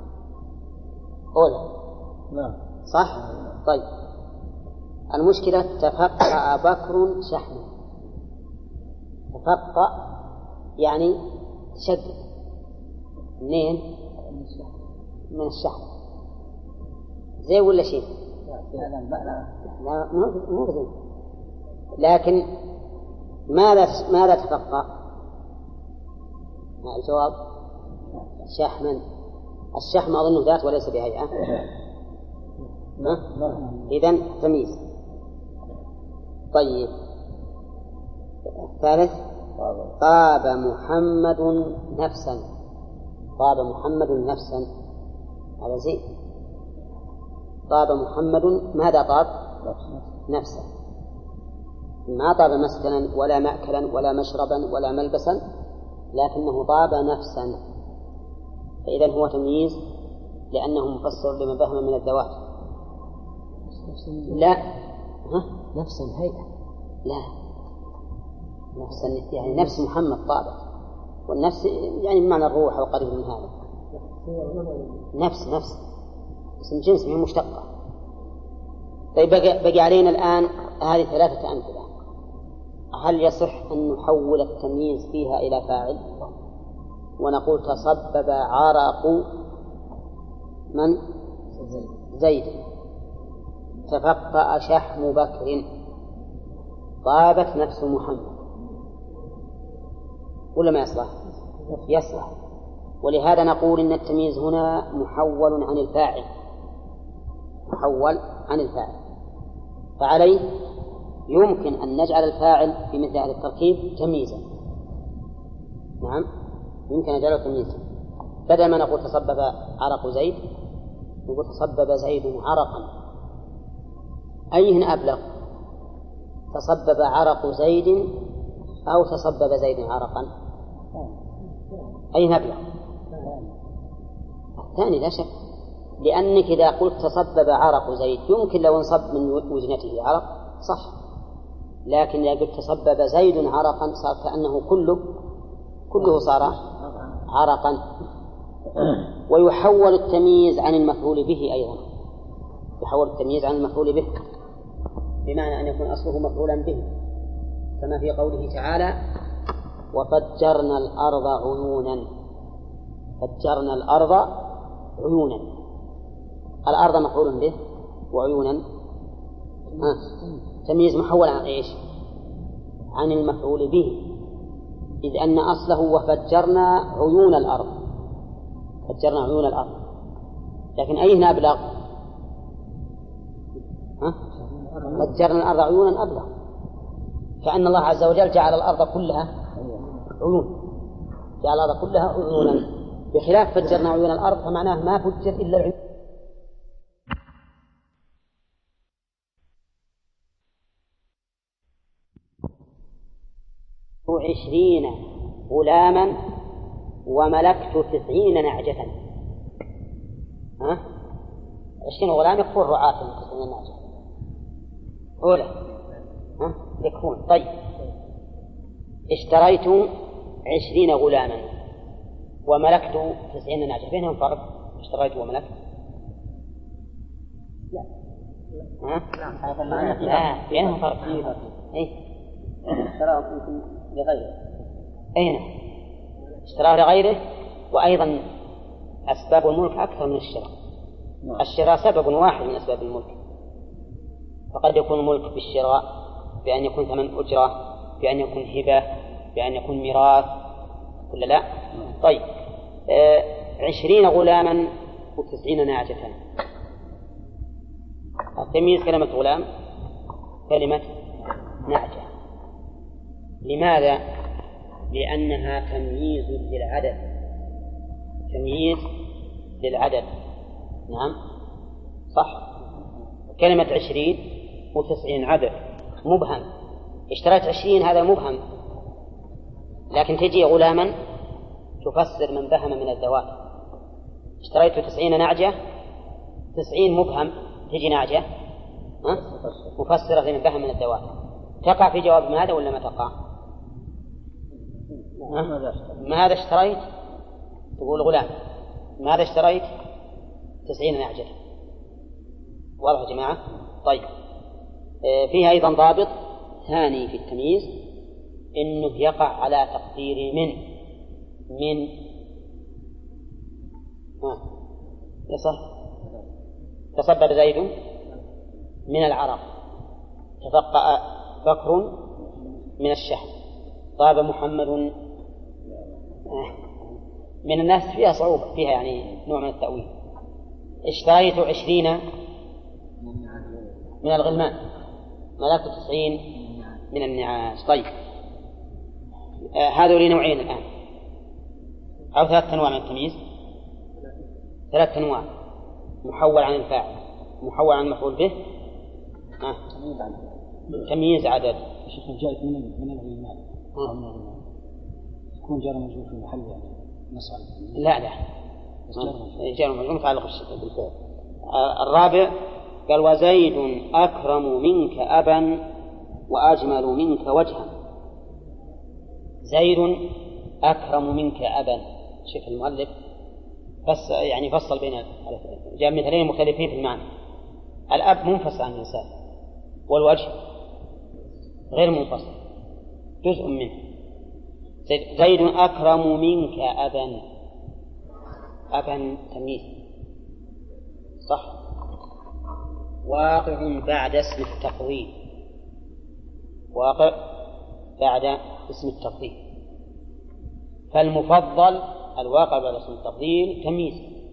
أولا صح؟ طيب، المشكلة تفقأ بكر شحما. تفقأ يعني شد، منين؟ من الشحم. زي ولا شيء؟ لا، مو زي. لكن ماذا ماذا تفقأ؟ الجواب شحما. الشحم أظنه ذات وليس بهيئة. إذن تمييز. طيب، الثالث طاب محمد نفسا. طاب محمد نفسا، هذا زين. طاب محمد، ماذا طاب؟ نفسا. ما طاب مسكنا ولا مأكلا ولا مشربا ولا ملبسا، لكنه طاب نفسا، فإذن هو تمييز لأنه مفسر لما فهم من الذوات. لا، ها؟ نفسا هيئة، لا، نفسا يعني نفس محمد طابت، والنفس يعني بمعنى الروح أو قريب من هذا. نفس نفس اسم جنس من مشتقة. طيب، بقي, بقي علينا الآن هذه ثلاثة أمثلة. هل يصح أن نحول التمييز فيها إلى فاعل ونقول تصبب عرق من؟ زيد. تفقأ شحم بكر. طابت نفس محمد، ولا ما يصلح؟ يصلح. ولهذا نقول إن التمييز هنا محول عن الفاعل، محول عن الفاعل، فعليه يمكن أن نجعل الفاعل في مثل هذا التركيب تمييزا. نعم، يمكن أن نجعله تمييزا. بدل ما نقول تصبب عرق زيد نقول تصبب زيد عرقا. أي هنا أبلغ؟ تصبب عرق زيد أو تصبب زيد عرقا؟ أي نبلغ؟ الثاني لا شك، لأنك إذا قلت تصبب عرق زيد يمكن لو انصب من وجنته عرق صح، لكن إذا قلت تصبب زيد عرقا صار كأنه كله كله صار عرقا. ويحول التمييز عن المفعول به أيضا، يحول التمييز عن المفعول به بمعنى أن يكون أصله مفعولا به، كما في قوله تعالى وفجرنا الأرض عيونا. فجرنا الأرض عيونا، الأرض مفعول به وعيونا آه. تمييز محول عن إيش؟ عن المفعول به، إذ أن أصله وفجرنا عيون الأرض، فجرنا عيون الأرض، لكن أين أبلغ؟ ها؟ فجرنا الأرض عيونا أبلغ، كأن الله عز وجل جعل الأرض كلها عيون، جعل الأرض كلها عيونا، بخلاف فجرنا عيون الأرض فمعناه ما فجر إلا العيون. عشرين غلاما وملكت تسعين نعجة. ها؟ عشرين غلام يكون رعاة من تسعين نعجة أولى. ها؟ يكون طيب. اشتريت عشرين غلاما وملكت تسعين نعجة، بينهم فرق؟ اشتريت وملكت؟ لا ها؟ لا بينهم فرق. اي اشتراه يمكن لغيره. اين اشتراه لغيره؟ وايضا اسباب الملك اكثر من الشراء. الشراء سبب واحد من اسباب الملك، فقد يكون الملك بالشراء بأن يكون ثمن أجرة، بأن يكون هبة، بأن يكون ميراث، ولا لا؟ طيب آه عشرين غلاما وتسعين ناعجة. تمييز كلمة غلام كلمة نعجة. لماذا؟ لأنها تمييز للعدد، تمييز للعدد. نعم صح. كلمة عشرين وتسعين عدد مبهم، اشتريت عشرين هذا مبهم، لكن تجي غلاما تفسر من بهم من الذوات. اشتريت تسعين نعجة، تسعين مبهم، تجي نعجة ها؟ مفسرة لمن بهم من الذوات. تقع في جواب ماذا ولا ما تقع؟ ماذا اشتريت؟ تقول غلام. ماذا اشتريت؟ تسعين نعجة. واضح يا جماعة؟ طيب فيها أيضا ضابط ثاني في التمييز، إنه يقع على تقدير من من ها يصح. تصبب زيد من العرق، تفقأ بكر من الشهر، طاب محمد من الناس. فيها صعوبة، فيها يعني نوع من التأويل. اشتريت عشرين من الغلمان، ملكت تسعين من النعاش. طيب آه هذول نوعين الآن أو ثلاث أنواع من التمييز. ثلاث أنواع: محول عن الفاعل، محول عن المفعول به، آه. تمييز عدد. شيخ جاءت من من الغلمان يكون جار مجرور في محل يعني نصب. لا لا جار مجرور متعلق بالفعل. آه الرابع قال وزيد أكرم منك أبا وأجمل منك وجها. زيد أكرم منك أبا. شوف المؤلف بس يعني فصل بين جاء مثلين مختلفين في المعنى. الأب منفصل عن الإنسان، والوجه غير منفصل، جزء منه. زيد أكرم منك أبا، أبا تمييز صح. واقع بعد اسم التفضيل، واقع بعد اسم التفضيل. فالمفضل الواقع بعد اسم التفضيل تمييز.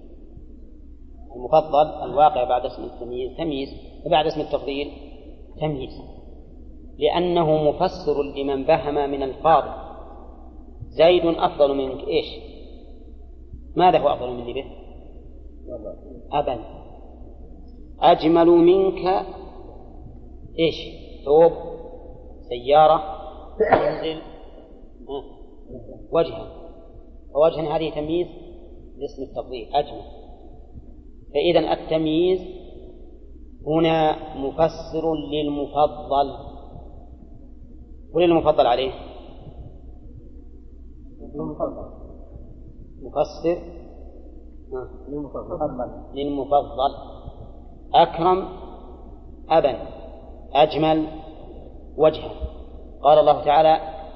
المفضل الواقع بعد اسم التمييز تمييز، وبعد اسم التفضيل تمييز، لأنه مفسر لمن بهم من الفاضل. زيد أفضل منك إيش؟ ماذا هو أفضل مني به؟ أبا. أجمل منك إيش؟ ثوب سيارة ينزل وجها، ووجها هذه تمييز لاسم التفضيل أجمل. فإذا التمييز هنا مفسر للمفضل. وللمفضل عليه مفسر للمفضل. أكرم أبا أجمل وجها. قال الله تعالى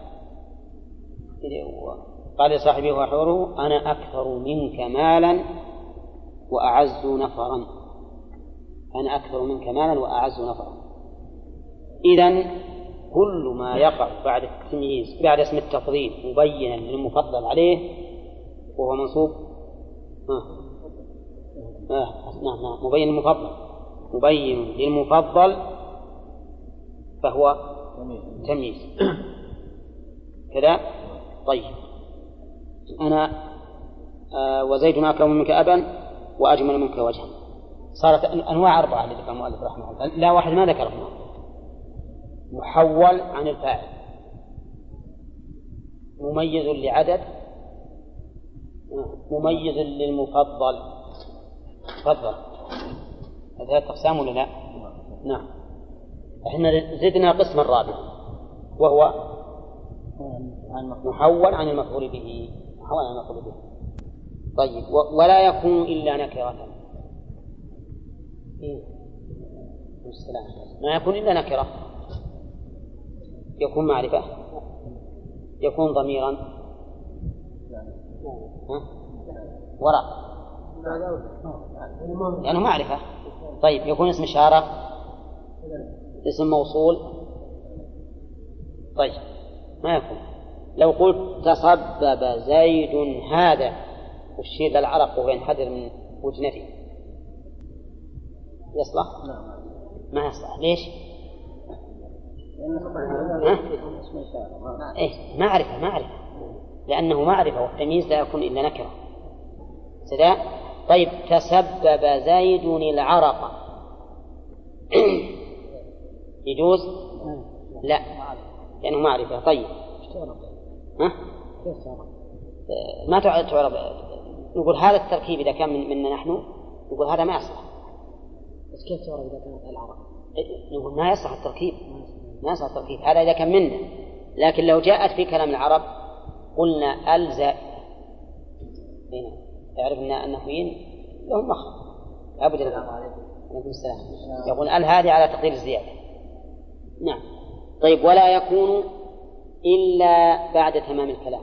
قال لصاحبه وحوره أنا أكثر منك مالا وأعز نفرا. أنا أكثر منك مالا وأعز نفرا. إذن كل ما يقع بعد التمييز بعد اسم التفضيل مبينا للمفضل عليه وهو منصوب آه. آه. نعم نعم مبين المفضل مبين للمفضل فهو تمييز كذا. طيب أنا آه وزيد أكرم منك أبا وأجمل منك وجها. صارت أنواع أربعة اللي ذكر المؤلف رحمه الله. لا واحد ما ذكره محول عن الفاعل مميز لعدد مميز للمفضل. تفضل هذا تقسام ولا لا؟ نعم. احنا زدنا قسما رابعا وهو محول عن المفعول به. محول عن المفعول به. طيب ولا يكون إلا نكرة. إيه؟ السلام. ما يكون إلا نكرة. يكون معرفة يكون ضميرا ها؟ وراء لأنه يعني معرفة. طيب يكون اسم إشارة اسم موصول. طيب ما يكون. لو قلت تصبب زيد هذا والشيء للعرق وهو ينحدر من وجنته يصلح؟ ما يصلح. ليش؟ إيه؟ معرفة معرفة لأنه معرفة والتمييز لا يكون إلا نكرة. سداء. طيب تسبب زيد العرق يجوز؟ لا لأنه معرفة. طيب ها؟ ما تعرف. نقول هذا التركيب إذا كان من منا نحن نقول هذا ما يصلح. بس كيف تعرف إذا كانت العرق؟ نقول ما يصلح التركيب ما يصلح التركيب هذا إذا كان منا. لكن لو جاءت في كلام العرب قلنا الزائد. تعرف أن النحويين لهم مخرج أبدا. عليكم السلام. يقول ال هذه على تقدير الزيادة. نعم. طيب ولا يكون إلا بعد تمام الكلام.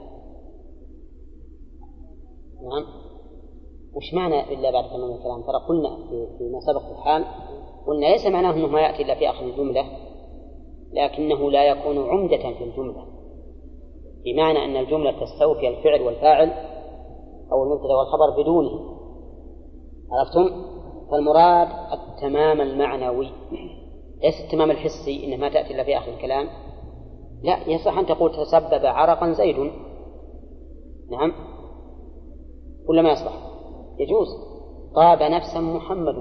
نعم. وش معنى إلا بعد تمام الكلام؟ ترى قلنا فيما سبق الحال قلنا ليس معناه أنه ما يأتي إلا في آخر الجملة لكنه لا يكون عمدة في الجملة بمعنى أن الجملة تستوفي الفعل والفاعل أو المبتدأ والخبر بدونه. عرفتم؟ فالمراد التمام المعنوي ليس التمام الحسي إنه ما تأتي إلا في آخر الكلام. لا يصح أن تقول تسبب عرقا زيد. نعم ولا ما يصلح؟ يجوز. طاب نفسا محمد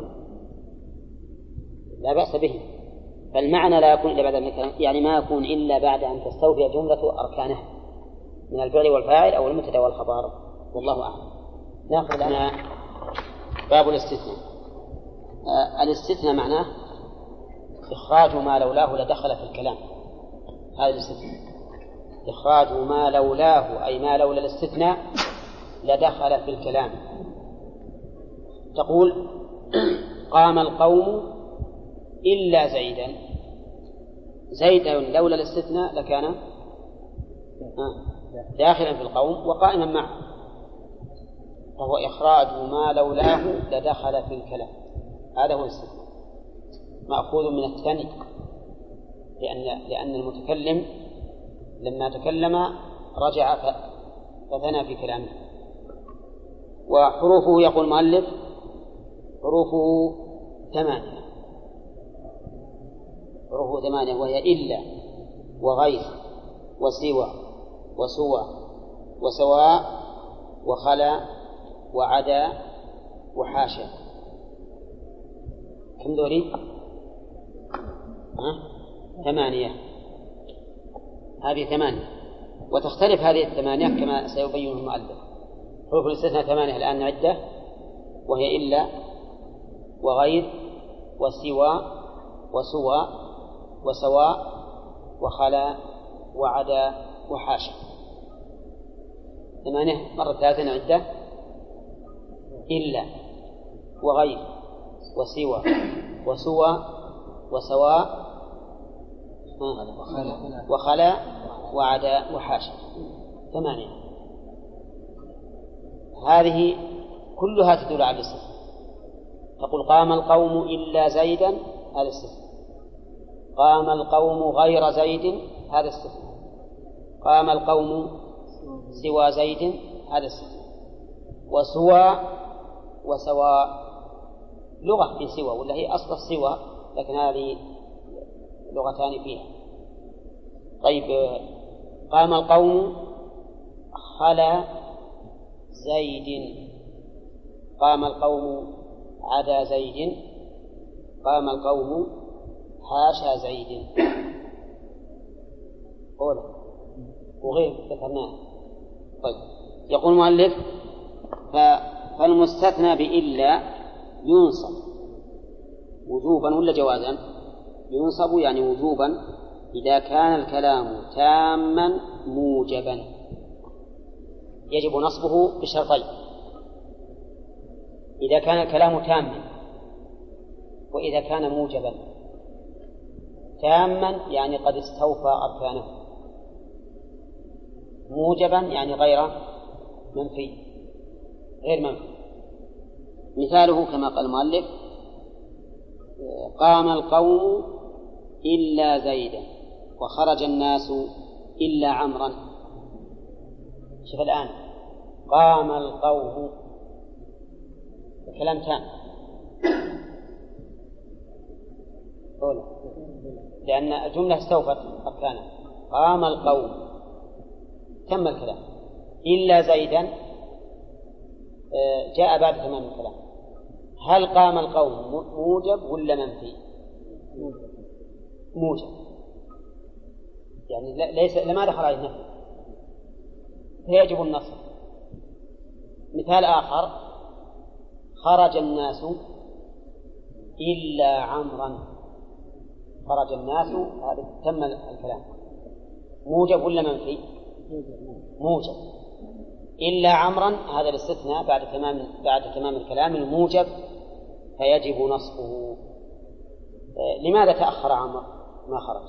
لا بأس به. فالمعنى لا يكون إلا بعد الكلام يعني ما يكون إلا بعد أن تستوفي جملة أركانها من الفعل والفاعل أو المبتدأ والخبر. والله أعلم. نأخذ لنا باب الاستثناء. آه الاستثناء معناه إخراج ما لولاه لدخل في الكلام. هذا الاستثناء إخراج ما لولاه أي ما لولا الاستثناء لدخل في الكلام. تقول قام القوم إلا زيدا. زيدا لولا الاستثناء لكان داخلا في القوم وقائما معه. فهو إخراج ما لولاه لدخل في الكلام. هذا هو الاستثناء مأخوذ من الثني لأن, لأن المتكلم لما تكلم رجع فثنى في كلامه. وحروفه يقول المؤلف حروفه ثمانية. حروفه ثمانية وهي إلا وغير وسوى وسوى وسواء وخلا وعدا وحاشا. كم دوري؟ ها؟ ثمانية. هذه ثمانية، وتختلف هذه الثمانية كما سيبين المؤلف. حروف الاستثناء ثمانية الآن عدة، وهي إلا وغير وسوى وسوى وسواء وخلا وعدا وحاشا. ثمانية مرة ثلاثة عدة: إلا وغير وسوى وسوى وسواء وخلا وعدا وحاشا. ثمانية. هذه كلها تدل على الاستثناء. تقول قام القوم إلا زيدا، هذا استثناء. قام القوم غير زيد، هذا استثناء. قام القوم سوى زيد، هذا استثناء. وسوى وسواء لغة في سوى، ولا هي أصل السوى، لكن هذه لغتان فيها. طيب قام القوم خلا زيد، قام القوم عدا زيد، قام القوم حاشا زيد. أولا وغير ذكرناه. طيب يقول المؤلف: فالمستثنى بإلا ينصب وجوبا ولا جوازا؟ ينصب يعني وجوبا إذا كان الكلام تاما موجبا، يجب نصبه بشرطين: إذا كان الكلام تاما، وإذا كان موجبا. تاما يعني قد استوفى أركانه، موجبا يعني غير منفي، غير منفي. مثاله كما قال المؤلف: قام القوم إلا زيدا وخرج الناس إلا عمرا. شوف الآن، قام القوم كلام تام، أولا لأن الجملة استوفت أركانها. قام القوم تم الكلام، إلا زيدا جاء بعد تمام الكلام. هل قام القوم موجب ولا منفي؟ موجب، يعني ليس لما دخل عليه النفي، فيجب النصب. مثال آخر: خرج الناس إلا عمرا. خرج الناس، هذا تم الكلام. موجب ولا منفي؟ موجب. إلا عمرا هذا الاستثناء بعد تمام بعد تمام الكلام الموجب، فيجب نصبه. لماذا تأخر عمر ما خرج؟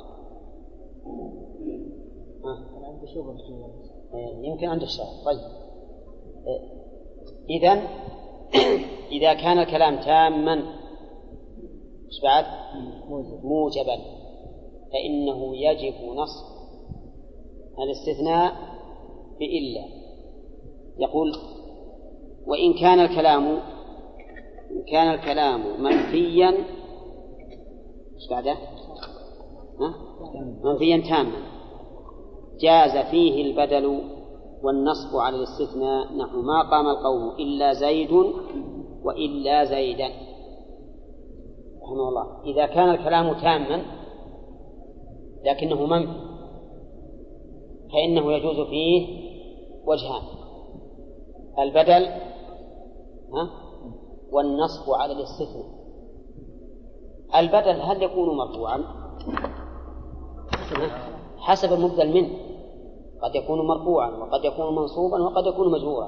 يمكن عند الشهر. طيب إذن إذا كان الكلام تاما إيش بعد؟ موجبا، فإنه يجب نصب الاستثناء بإلا. يقول: وإن كان الكلام إن كان الكلام منفيا إيش بعده؟ منفيا تاما جاز فيه البدل والنصب على الاستثناء، نحو: ما قام القوم إلا زيد وإلا زيدا. رحمه الله. إذا كان الكلام تاما لكنه منفي، فإنه يجوز فيه وجهان: البدل والنصب على الاستثناء. البدل هل يكون مرفوعا؟ حسب المبدل منه، قد يكون مرفوعا وقد يكون منصوبا وقد يكون مجرورا،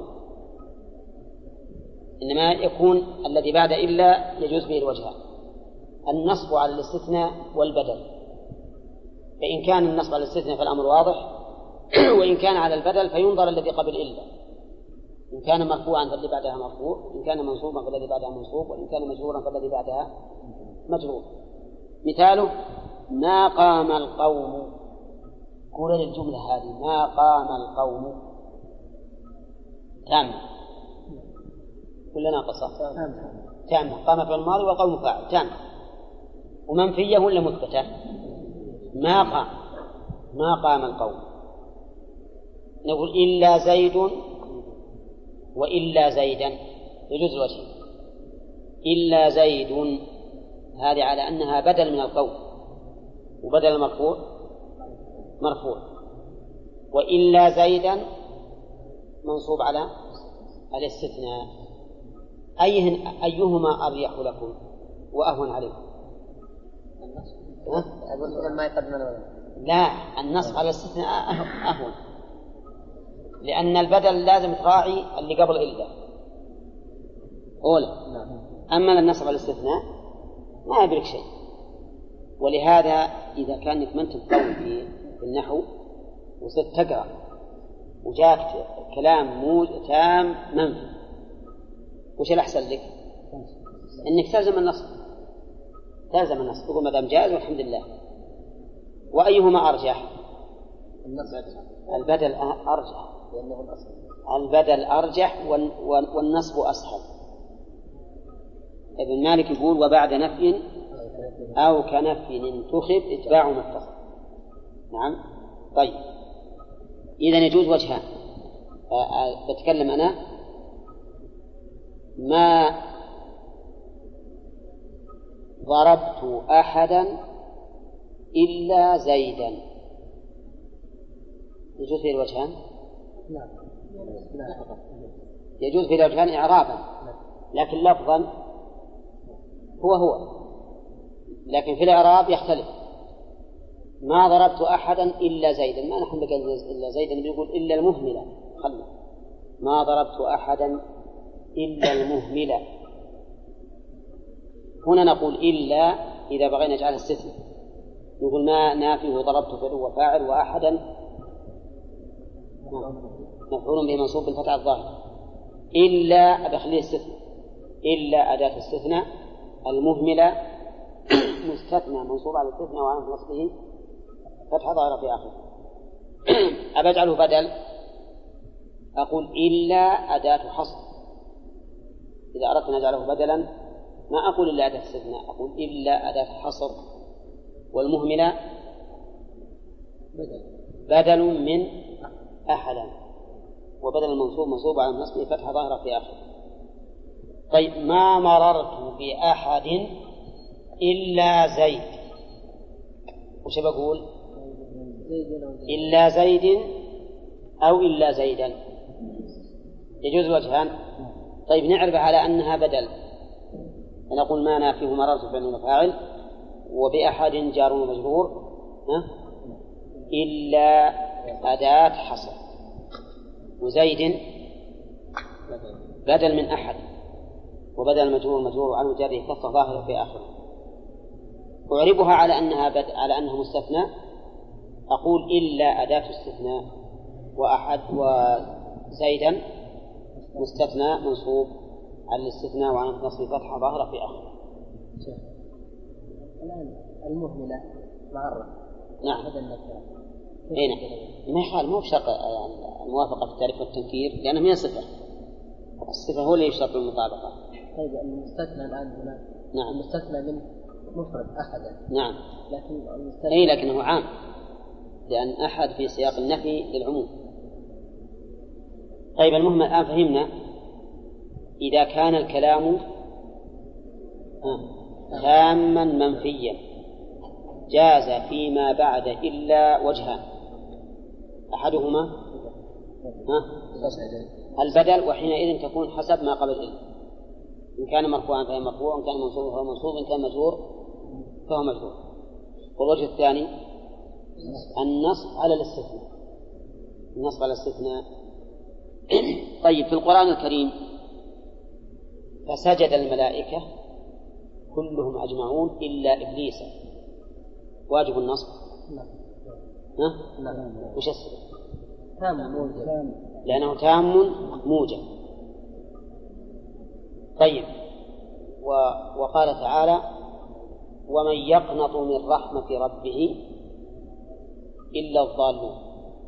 إنما يكون الذي بعد إلا يجوز به الوجهان: النصب على الاستثناء والبدل. فإن كان النصب على الاستثناء فالأمر واضح، وإن كان على البدل فينظر الذي قبل إلا. إن كان مرفوعا فالذي بعدها مرفوع، إن كان منصوبا فالذي بعدها منصوب، وإن كان مجرورا فالذي بعدها مجرور. مثاله: ما قام القوم. قول للجملة هذه: ما قام القوم تامة ولا ناقصة؟ تامة. قام في الماضي والقوم فاعل، تامة. ومنفية ولا مثبتة؟ ما قام ما قام القوم. نقول: إلا زيد وإلا زيدا، يجوز الوجه. إلا زيد هذه على أنها بدل من القول، وبدل المرفوع مرفوع. وإلا زيدا منصوب على الاستثناء. أيهن أيهما أريح لكم وأهون عليكم؟ لا، النص على الاستثناء أهون، لأن البدل لازم تراعي اللي قبل إلا أولى. أما النص على الاستثناء ما يبرك شيء. ولهذا إذا كانت من تتقوي في النحو وصرت تقرأ وجاءت كلام موج تام منفي، وش الأحسن لك؟ إنك تلزم النص، تلزم النص، تقول ما دام جائز والحمد لله. وأيهما أرجح؟ البدل أرجح، البدل أرجح والنصب أسهل. ابن مالك يقول وبعد نفي أو كنفي انتخب اتباع ما اتصل. نعم. طيب، إذن يجوز وجهان. بتكلم أنا ما ضربت أحدا إلا زيدا، يجوز في الوجهان؟ يجوز في الوجهان إعرابا، لكن لفظا هو هو، لكن في الإعراب يختلف. ما ضربت أحدا إلا زيدا، ما نحن نقول إلا زيدا، بيقول إلا المهملة. خلنا ما ضربت أحدا إلا المهملة. هنا نقول إلا إذا بغينا نجعل استثناء، نقول ما نافي وضربت فعل وفاعل وأحدا مفعول به منصوب بالفتح الظاهر، إلا أدخل استثناء، إلا أداة استثناء المهملة مستثنى منصوب على الاستثناء وعن نصبه فتح ظاهر في آخره. أبجعله بدل، أقول إلا أداة حصر. إذا أردت أن أجعله بدلا ما أقول إلا أداة استثناء، أقول إلا أداة حصر. والمهملة بدل من أحدا، وبدل المنصوب منصوب على نصبه فتح ظاهر في آخره. طيب، ما مررت بأحد إلا زيد، وش بقول؟ إلا زيد أو إلا زيدا، يجوز الوجهان. طيب، نعرف على أنها بدل، فنقول ما نافيه مررت فعل وفاعل وبأحد جار ومجرور إلا أداة حصر، وزيد بدل من أحد وبدل مجرور مجرور عنه جره كف ظاهر في آخره. أعربها على أنها بد... على أنها مستثنى، أقول إلا أداة استثناء وأحد وزيدا مستثنى منصوب على الاستثناء وعن نصب فتحة ظاهرة في آخره. الآن المهملة معرة. نعم. هنا ما يخالف، مو بشرط الموافقة في التعريف والتنكير، لأنه من صفة، الصفة هو اللي يشترط المطابقة. طيب، المستثنى الآن هنا. نعم. المستثنى من مفرد أحدا. نعم. لكن المستثنى أي لكنه عام، لأن أحد في سياق النفي للعموم. طيب، المهم الآن فهمنا إذا كان الكلام تاما منفيا جاز فيما بعد إلا وجهان، أحدهما البدل، وحينئذ تكون حسب ما قبل إلا، إن كان مرفوعا فهو مرفوع، إن كان منصوبا فهو منصوب، إن كان مجرور فهو مجرور. والوجه الثاني النص على الاستثناء، النص على الاستثناء. طيب، في القرآن الكريم فسجد الملائكة كلهم أجمعون إلا إبليس، واجب النصب؟ ها؟ وش السبب؟ تام موجب، لأنه تام موجب. طيب، و... وقال تعالى ومن يقنط من رحمة ربه إلا الضالون،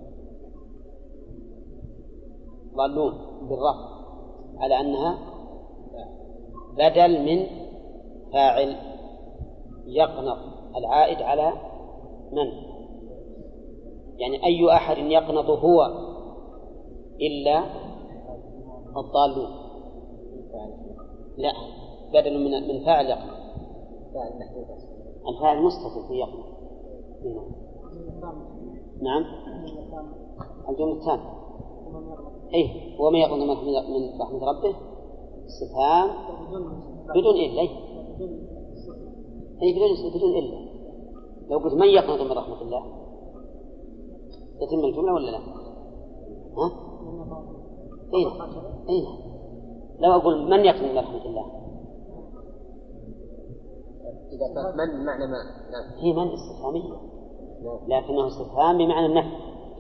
ضالون بالرفع على أنها بدل من فاعل يقنط العائد على من؟ يعني أي أحد يقنط هو إلا الضالون؟ لا، بدل من من فاعل يقنط، الفاعل مستتر في يقنط. نعم الجملة الثانية إيه ومن يقنط من رحمة ربه استفهام بدون إلا أي بدون بدون إلا لو قلت من يقنط من رحمة الله يتم الجملة ولا لا؟ ها؟ إيه إيه لو أقول من يقنط من رحمة الله إذا كان من معنى ما نعم هي من استفهامية لكنه استفهام بمعنى النفي.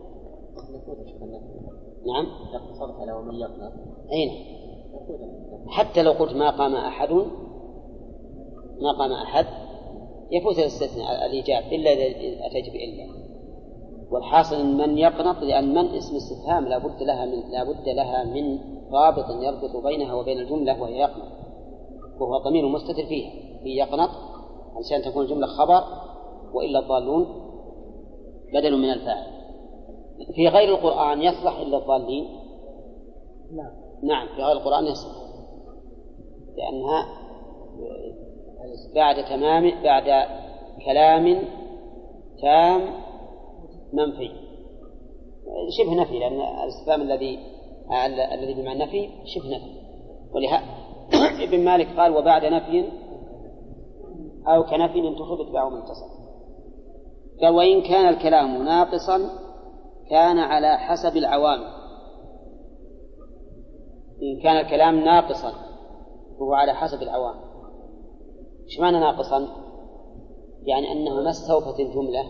نعم اقتصرت على ومن يقنط أين حتى لو قلت ما قام أحد ما قام أحد يفوت الاستثناء الإيجاب إلا إذا أتيت بإلا. والحاصل أن من يقنط لأن من اسم استفهام لا بد لها من لا بد لها من رابط يربط بينها وبين الجملة وهي يقنط وهو ضمير مستتر فيها في يقنط عشان تكون الجملة خبر وإلا الضالون بدل من الفاعل. في غير القرآن يصلح إلا الضالين نعم نعم في غير القرآن يصلح لأنها بعد تمام بعد كلام تام منفي شبه نفي لأن الاستفهام الذي الذي بمعنى نفي شبه نفي. ولهذا ابن مالك قال وبعد نفي أو كنفي انتصب اتباعه متصل. قال وإن كان الكلام ناقصا كان على حسب العوامل. إن كان الكلام ناقصا هو على حسب العوامل. إيش معنى ناقصا؟ يعني أنه ما استوفت الجملة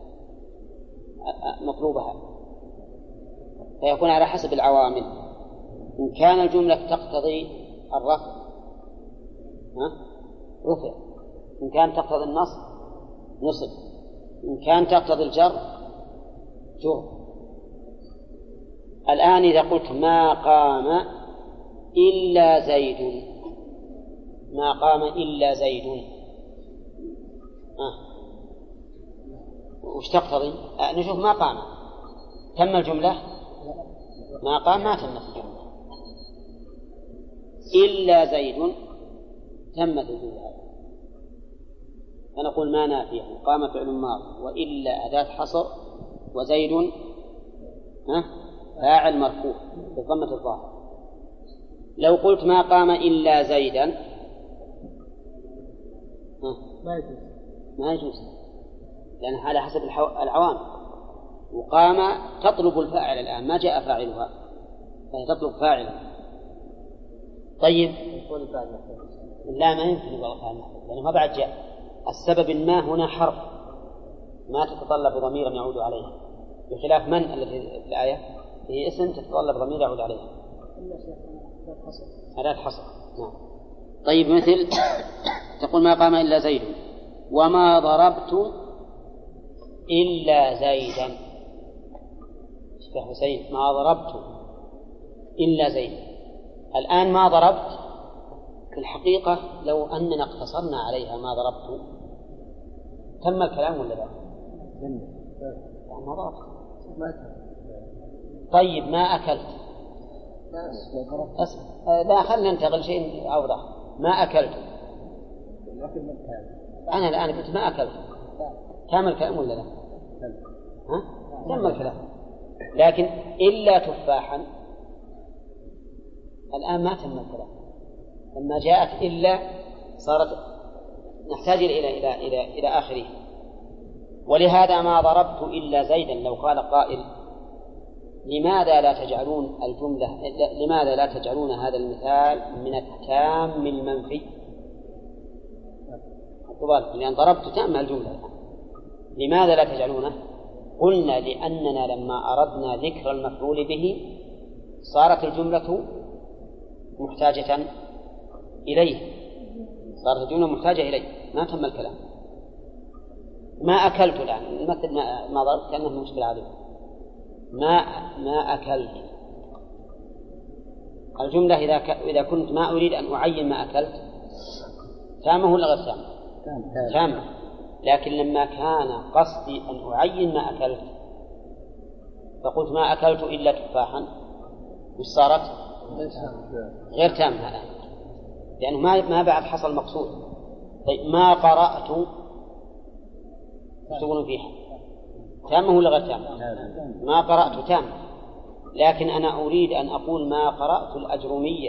مطلوبها فيكون على حسب العوامل. إن كان الجملة تقتضي الرفع ها؟ رفع. إن كان تقتضي النصب نصب. إن كان تقتضي الجر جر. الآن إذا قلت ما قام إلا زيد ما قام إلا زيد آه. وش تقتضي؟ آه نشوف ما قام تم الجملة ما قام ما تمت الجملة إلا زيد تمت الجملة. فنقول ما نافية قام فعل ماضي وإلا أداة حصر وزيد ها فاعل مرفوع بالضمة الظاهرة. لو قلت ما قام إلا زيدا ها ما يجوز ما يجوز لأن على حسب العوامل. وقام تطلب الفاعل الآن ما جاء فاعلها فهي تطلب فاعلا. طيب لا ما يمكن يقول فاعل محذوف لأنه ما بعد جاء. السبب ما هنا حرف ما تتطلب ضميرا يعود عليها بخلاف من التي في الآية هي اسم تتطلب ضمير يعود عليها أداة حصر. نعم. طيب مثل تقول ما قام إلا زيد وما ضربت إلا زيدا. شيخ حسين ما ضربت إلا زيد. الآن ما ضربت في الحقيقة لو أننا اقتصرنا عليها ما ضربت تم الكلام ولا لا؟ ما ضربت. طيب ما أكلت لا خلنا ننتقل شيء أوضح. ما أكلت أنا الآن قلت ما أكلت تم الكلام ولا لا؟ ها؟ تم الكلام. لكن إلا تفاحا الآن ما تم الكلام. لما جاءت إلا صارت نحتاج إلى إلى إلى إلى آخره. ولهذا ما ضربت إلا زيدا لو قال قائل لماذا لا تجعلون الجملة لماذا لا تجعلون هذا المثال من التام المنفي؟ لأن ضربت تام الجملة لماذا لا تجعلونه؟ قلنا لأننا لما أردنا ذكر المفعول به صارت الجملة محتاجة إليه صارت الجملة محتاجة إليه ما تم الكلام. ما أكلت الآن مثل ما, ما ضربت كأنه مشكلة عليه ما ما أكلت. الجملة إذا ك... إذا كنت ما أريد أن أعين ما أكلت تامة ولا غير تامة؟ تامة. لكن لما كان قصدي أن أعين ما أكلت فقلت ما أكلت إلا تفاحا وش صارت؟ غير تامة الآن لأنه ما ما بعد حصل مقصود. طيب ما قرأت تقولون فيها تامة ولا غير تامة؟ ما قرأت تامة، لكن أنا أريد أن أقول ما قرأت الأجرمية،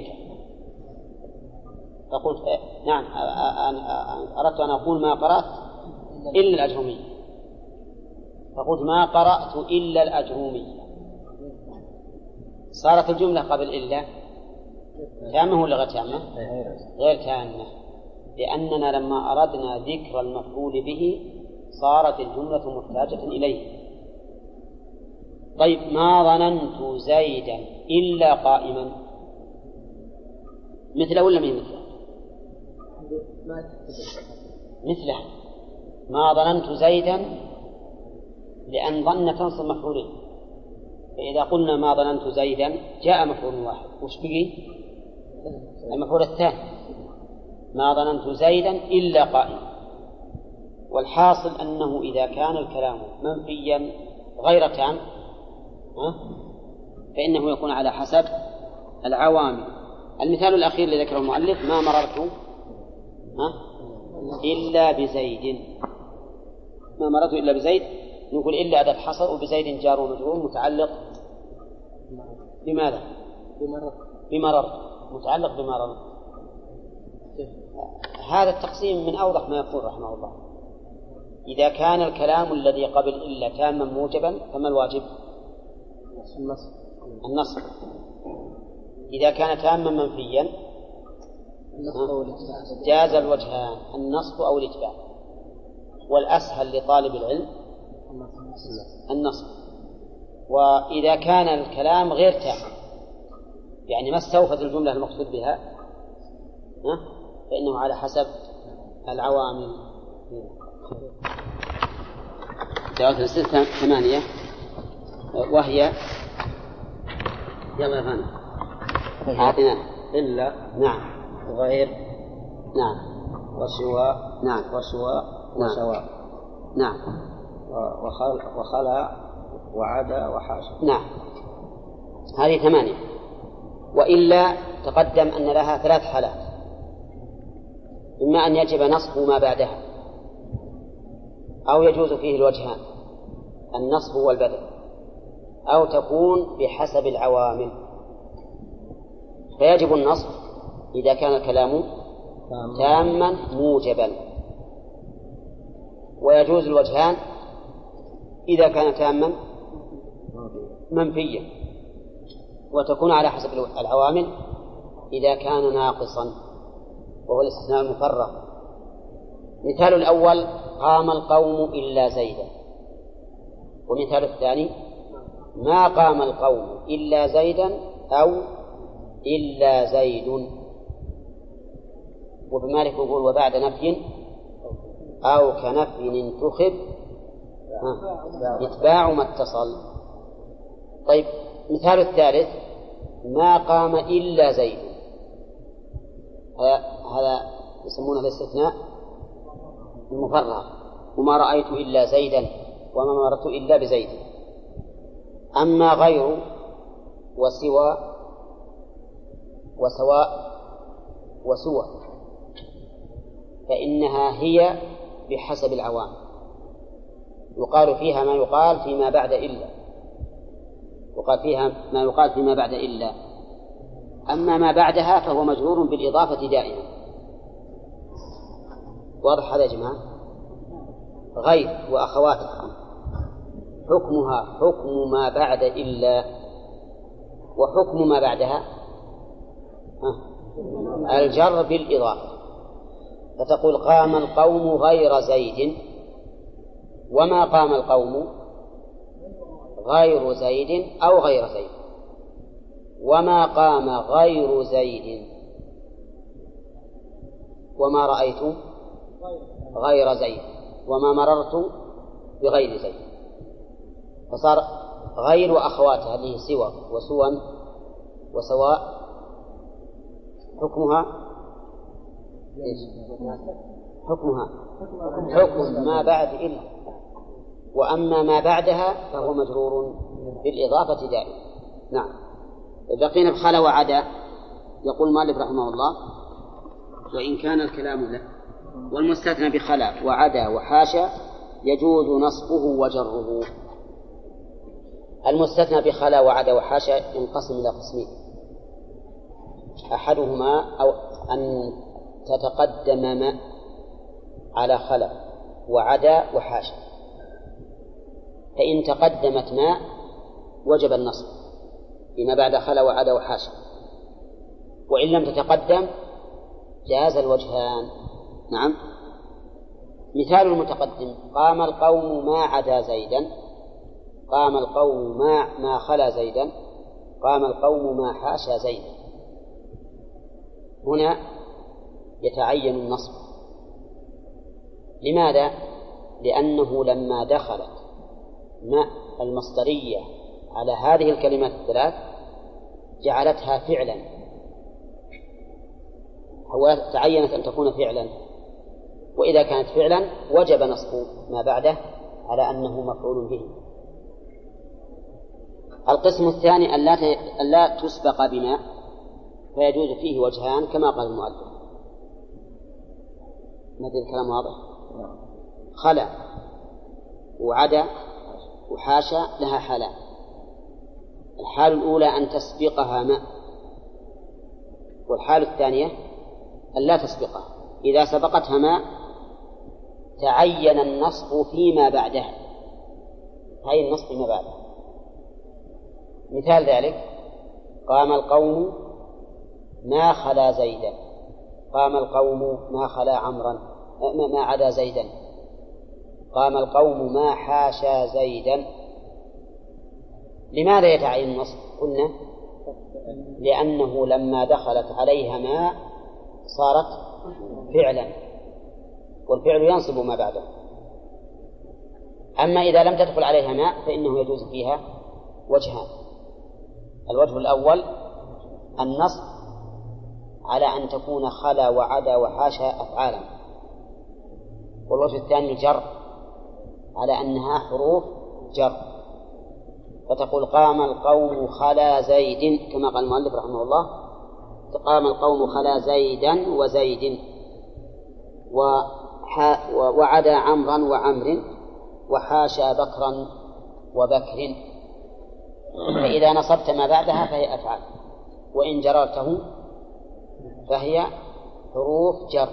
فقلت نعم أردت أن أقول ما قرأت إلا الأجرمية، فقلت ما قرأت إلا الأجرمية، صارت الجملة قبل إلا تامة ولا غير تامة؟ غير تامة، لأننا لما أردنا ذكر المفعول به صارت الجملة محتاجة إليه. طيب ما ظننت زيدا إلا قائما، مثله ولا من مثله؟ مثله. ما ظننت زيدا لأن ظن تنصب مفعولين، فإذا قلنا ما ظننت زيدا جاء مفعول واحد، وش بقي؟ المفعول الثاني. ما ظننت زيدا إلا قائما. والحاصل أنه إذا كان الكلام منفيا غير تام فإنه يكون على حسب العوامل. المثال الأخير الذي ذكره المؤلف ما مررت إلا بزيد، ما مررت إلا بزيد، نقول إلا أداة حصر، وبزيد جار ومجرور متعلق بماذا؟ بمررت، متعلق بمررت. هذا التقسيم من أوضح ما يقول رحمه الله. إذا كان الكلام الذي قبل إلا تاما موجبا فما الواجب؟ النصب. إذا كان تاما منفيا جاز الوجهان، النصب أو الإتباع، والأسهل لطالب العلم النصب. وإذا كان الكلام غير تام يعني ما استوفت الجملة المقصود بها فإنه على حسب العوامل. جاءت الستة ثمانية وهي يلا يا فانا أعطنا إلا نعم وغير نعم وسواء نعم وسواء وسواء نعم وخل وخلا وعدا وحاشا نعم. هذه ثمانية. وإلا تقدم أن لها ثلاث حالات: إما أن يجب نصب ما بعدها، أو يجوز فيه الوجهان النصب والبدل، أو تكون بحسب العوامل. فيجب النصب إذا كان الكلام تاما موجبا، ويجوز الوجهان إذا كان تاما منفيا، وتكون على حسب العوامل إذا كان ناقصا، وهو الاستثناء المفرغ. مثال الأول قام القوم إلا زيدا، ومثال الثاني ما قام القوم إلا زيدا أو إلا زيد. وابن مالك يقول وبعد نفي أو كنفي انتخب اتباع ما اتصل. طيب مثال الثالث ما قام إلا زيد، هذا يسمونه الاستثناء المفرغ، وما رأيت إلا زيدا وما مررت إلا بزيد. أما غير وسوى وسواء وسوى فإنها هي بحسب العوامل، يقال فيها ما يقال فيما بعد إلا، وقال فيها ما يقال فيما بعد إلا. أما ما بعدها فهو مجرور بالإضافة دائما. واضح هذا يا جماعة؟ غير وأخواتها حكمها حكم ما بعد إلا، وحكم ما بعدها الجر بالإضافة. فتقول قام القوم غير زيد، وما قام القوم غير زيد أو غير زيد، وما قام غير زيد، وما رأيت غير زيد، وما مررت بغير زيد. فصار غير وأخواتها اللي هي سوى وسوى وسواء حكمها حكمها حكم ما بعد إلا، وأما ما بعدها فهو مجرور بالإضافة دائما. نعم. بقينا بخلا وعدا. يقول مالك رحمه الله وإن كان الكلام له والمستثنى بخلا وعدا وحاشا يجوز نصبه وجره. المستثنى بخلا وعدا وحاشا ينقسم إلى قسمين. أحدهما أو أن تتقدم ما على خلا وعدا وحاشا، فإن تقدمت ما وجب النصب بما بعد خلا وعدا وحاشا، وإن لم تتقدم جاز الوجهان. نعم. مثال المتقدم: قام القوم ما عدا زيدا، قام القوم ما ما خلا زيدا، قام القوم ما حاشا زيدا. هنا يتعين النصب. لماذا؟ لأنه لما دخلت ما المصدرية على هذه الكلمات الثلاث جعلتها فعلا، هو تعينت أن تكون فعلا، وإذا كانت فعلا وجب نصب ما بعده على أنه مفعول به. القسم الثاني أن لا تسبق بما، فيجوز فيه وجهان كما قال المؤلف. مثل الكلام واضح؟ خلا وعدا وحاشا لها حالان. الحال الأولى أن تسبقها ماء، والحال الثانية أن لا تسبقها. إذا سبقتها ماء تعين النصب فيما بعدها، تعين النصب فيما بعدها. مثال ذلك: قام القوم ما خلا زيدا، قام القوم ما خلا عمرا ما عدا زيدا، قام القوم ما حاشا زيدا. لماذا يتعين النصب؟ قلنا لأنه لما دخلت عليها ما صارت فعلا، والفعل ينصب ما بعده. أما إذا لم تدخل عليها ماء فإنه يجوز فيها وجهان. الوجه الأول النصب على أن تكون خلا وعدا وحاشا أفعالا، والوجه الثاني الجر على أنها حروف جر، فتقول قام القوم خلا زيد كما قال المؤلف رحمه الله: قام القوم خلا زيدا وزيد، وعدا عمرا وعمر، وحاشا بكرا وبكر. فإذا نصبت ما بعدها فهي أفعال، وإن جررته فهي حروف جر.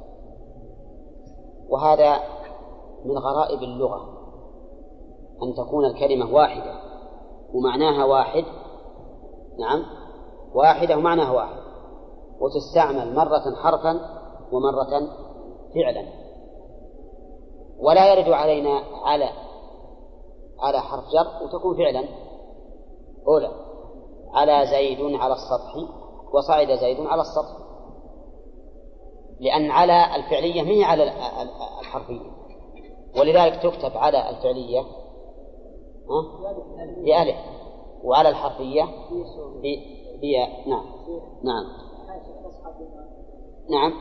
وهذا من غرائب اللغة أن تكون الكلمة واحدة ومعناها واحد، نعم واحدة ومعناها واحد، وتستعمل مرة حرفا ومرة فعلا. ولا يرد علينا على على حرف جر وتكون فعلا. أولى على زيد على السطح، وصعد زيد على السطح، لأن على الفعلية ما هي على الحرفية، ولذلك تكتب على الفعلية بألف، وعلى الحرفية بياء. نعم نعم نعم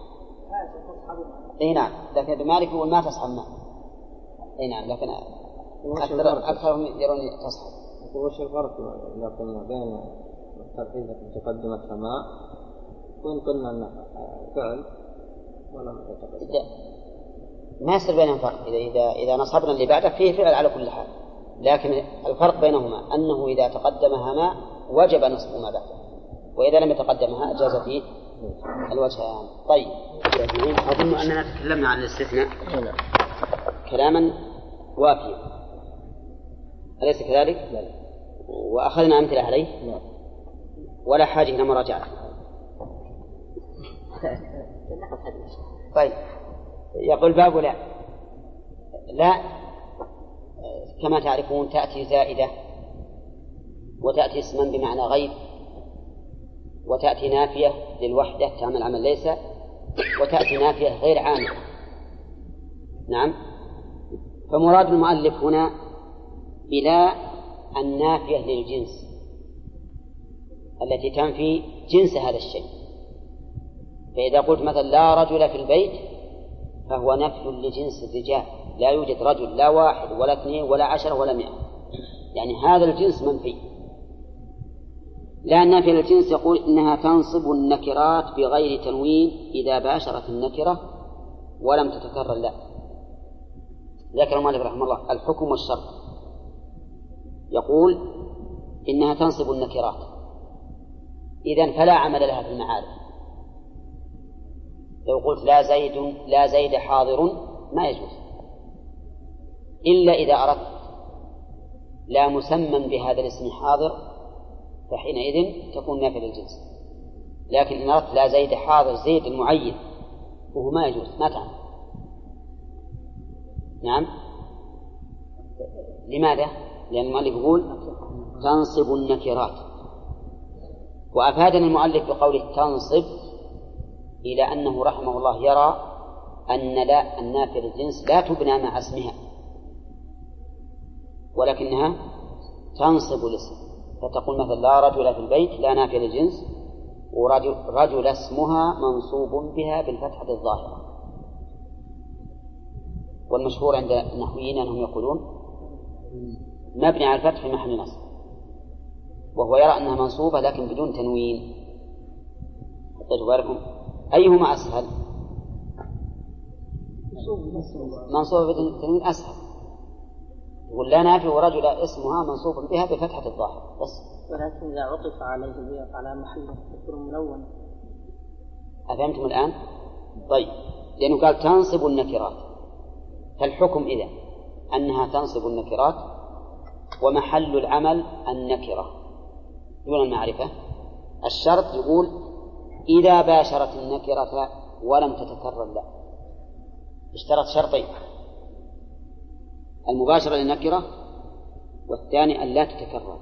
اي نعم، لكن ابن مالك يقول ما تصحب ماء. اي نعم، لكن أكثر أكثرهم يرون تصحب. وش الفرق إذا قلنا بين الترتيب تقدمت ماء وإن قلنا أنها فعل ولم تتقدم؟ ما يصير بينهم فرق. إذا إذا إذا نصبنا اللي بعده فيه فعل على كل حال، لكن الفرق بينهما أنه إذا تقدمها ماء وجب نصب ما بعده، وإذا لم يتقدمها جاز فيه الوجهان. طيب، أظن أننا تكلمنا عن الاستثناء كلاما وافيا، أليس كذلك؟ وأخذنا أمثلة عليه ولا حاجة إلى مراجعة. طيب، يقول باب لا. لا كما تعرفون تأتي زائدة، وتأتي اسما بمعنى غير، وتأتي نافية للوحدة تعمل عمل ليس، وتأتي نافية غير عامة. نعم. فمراد المؤلف هنا بلا النافية للجنس التي تنفي جنس هذا الشيء. فإذا قلت مثلا لا رجل في البيت فهو نفي لجنس الرجال، لا يوجد رجل، لا واحد ولا اثنين ولا عشرة ولا مئة، يعني هذا الجنس منفي. لا النافية للجنس يقول إنها تنصب النكرات بغير تنوين إذا باشرت النكرة ولم تتكرر. لا، ذكر المؤلف رحمه الله الحكم والشرط. يقول إنها تنصب النكرات، إذن فلا عمل لها في المعارف. لو قلت لا زيد لا زيد حاضر ما يجوز، إلا إذا أردت لا مسمى بهذا الاسم حاضر فحينئذ تكون نافية للجنس. لكن إن أردت لا زيد حاضر زيد المعين وهو ما يجوز، ما تعمل. نعم. لماذا؟ لأن المؤلف يقول تنصب النكرات، وأفادنا المؤلف بقوله تنصب إلى أنه رحمه الله يرى أن لا النافية للجنس لا تبنى مع اسمها، ولكنها تنصب الاسم، فتقول مثلا لا رجل في البيت لا نافية للجنس، ورجل رجل اسمها منصوب بها بالفتحة الظاهرة. والمشهور عند النحويين أنهم يقولون مبني على الفتح في محل نصب، وهو يرى أنها منصوبة لكن بدون تنوين. بالكم أيهما أسهل؟ منصوبة بدون تنوين أسهل. يقول لا نافي ورجل اسمها منصوب بها بفتحة الظاهر بس. ولكن إذا عطف عليه على محل يكون ملون. أفهمتم الآن؟ طيب، لأنه قال تنصب النكرات، فالحكم إذا أنها تنصب النكرات ومحل العمل النكرة دون المعرفة. الشرط يقول إذا باشرت النكرة ولم تتكرر له. اشترط شرطين: المباشرة للنكرة، والثاني أن لا تتكرر.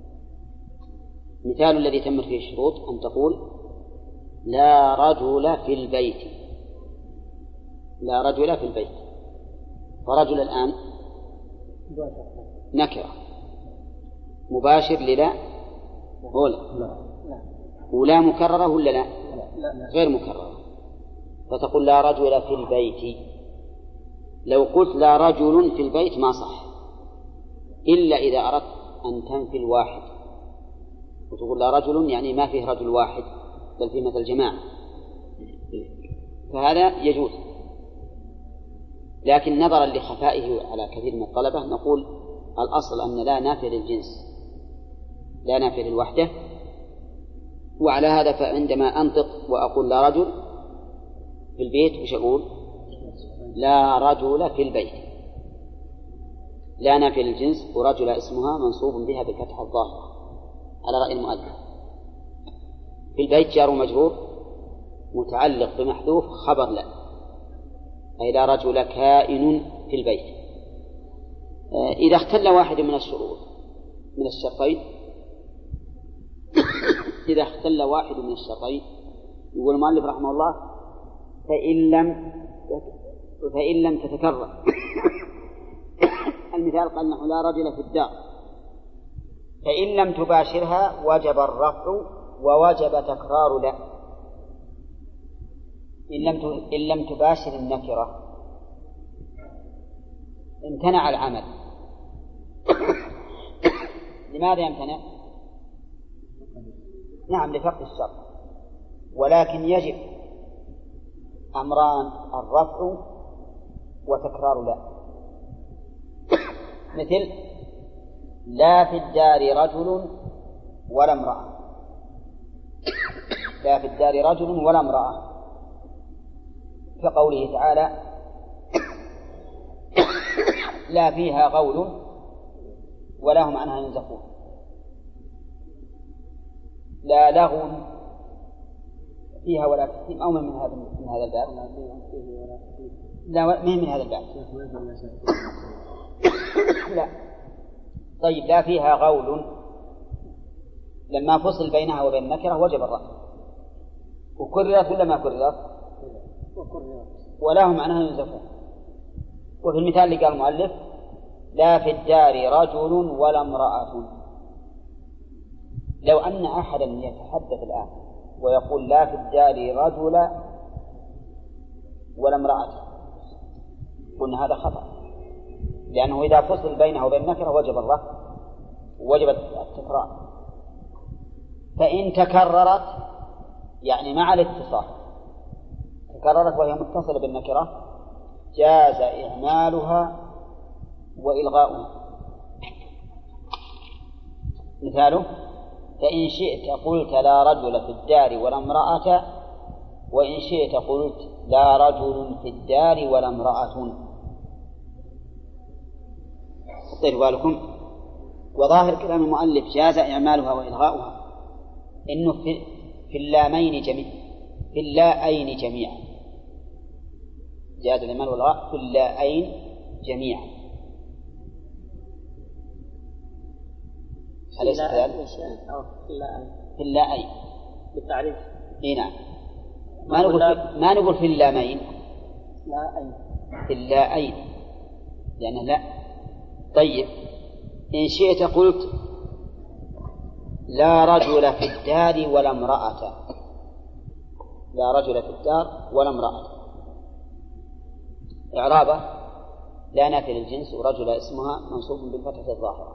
مثال الذي تمت فيه الشروط أن تقول لا رجل في البيت، لا رجل في البيت، فرجل الآن نكرة مباشر للا ولا ولا مكررة ولا لا غير مكررة، فتقول لا رجل في البيت. لو قلت لا رجل في البيت ما صح إلا إذا أردت أن تنفي الواحد وتقول لا رجل يعني ما فيه رجل واحد بل فيه مثل جماعة، فهذا يجوز. لكن نظرا لخفائه على كثير من الطلبة نقول الأصل أن لا نافية للجنس لا نافية للوحدة. وعلى هذا فعندما أنطق وأقول لا رجل في البيت وش أقول؟ لا رجل في البيت، لا نافية للجنس، ورجل اسمها منصوب بها بالفتحة الظاهرة على رأي المؤلف. في البيت جار مجرور متعلق بمحذوف خبر لا، أي لا رجل كائن في البيت. إذا اختل واحد من الشروط من الشرطين إذا اختل واحد من الشرطين يقول المؤلف رحمه الله فإن لم فإن لم تتكرر المثال قال نحو لا رجل في الدار، فإن لم تباشرها وجب الرفع ووجب تكرار لا. إن لم إن لم تباشر النكرة امتنع العمل. لماذا يمتنع؟ نعم لفقد الشرط، ولكن يجب أمران: الرفع وتكرار لا. مثل لا في الدار رجل ولا امرأة، لا في الدار رجل ولا امرأة، كقوله تعالى لا فيها غول ولا هم عنها ينزفون. لا لغو فيها ولا تثيم، أو من هذا من هذا الباب؟ لا من من هذا الباب لا. طيب لا فيها غول لما فصل بينها وبين النكرة وجب الرفع، وكررت ولا ما كررت؟ ولا هم عنها ينزفون. وفي المثال اللي قال المؤلف لا في الدار رجل ولا امرأة، لو أن أحدا يتحدث الآن ويقول لا في الدار رجل ولا امرأة قلنا هذا خطأ، لأنه إذا فصل بينه وبين النكرة وجب الرفع ووجب التكرار. فإن تكررت يعني مع الاتصال تكررت وهي متصلة بالنكرة جاز إهمالها وإلغاؤها. مثاله: فإن شئت قلت لا رجل في الدار ولا امرأة، وإن شئت قلت لا رجل في الدار ولا امرأة. خطير بالكم. وظاهر كلام المؤلف جاز إعمالها وإلغاؤها إنه في, في اللامين جميعا، في اللائين جميعا، جاز الإعمال والإلغاء في اللائين جميعا. أليس كذلك؟ في اللائين بالتعريف. إيه نعم. ما نقول في... ما نقول في اللامين، لا في اللائين لأنه لا. طيب إن شئت قلت لا رجل في الدار ولا امرأة، لا رجل في الدار ولا امرأة. إعرابه: لا نافي للجنس، ورجل اسمها منصوب بالفتحة الظاهرة.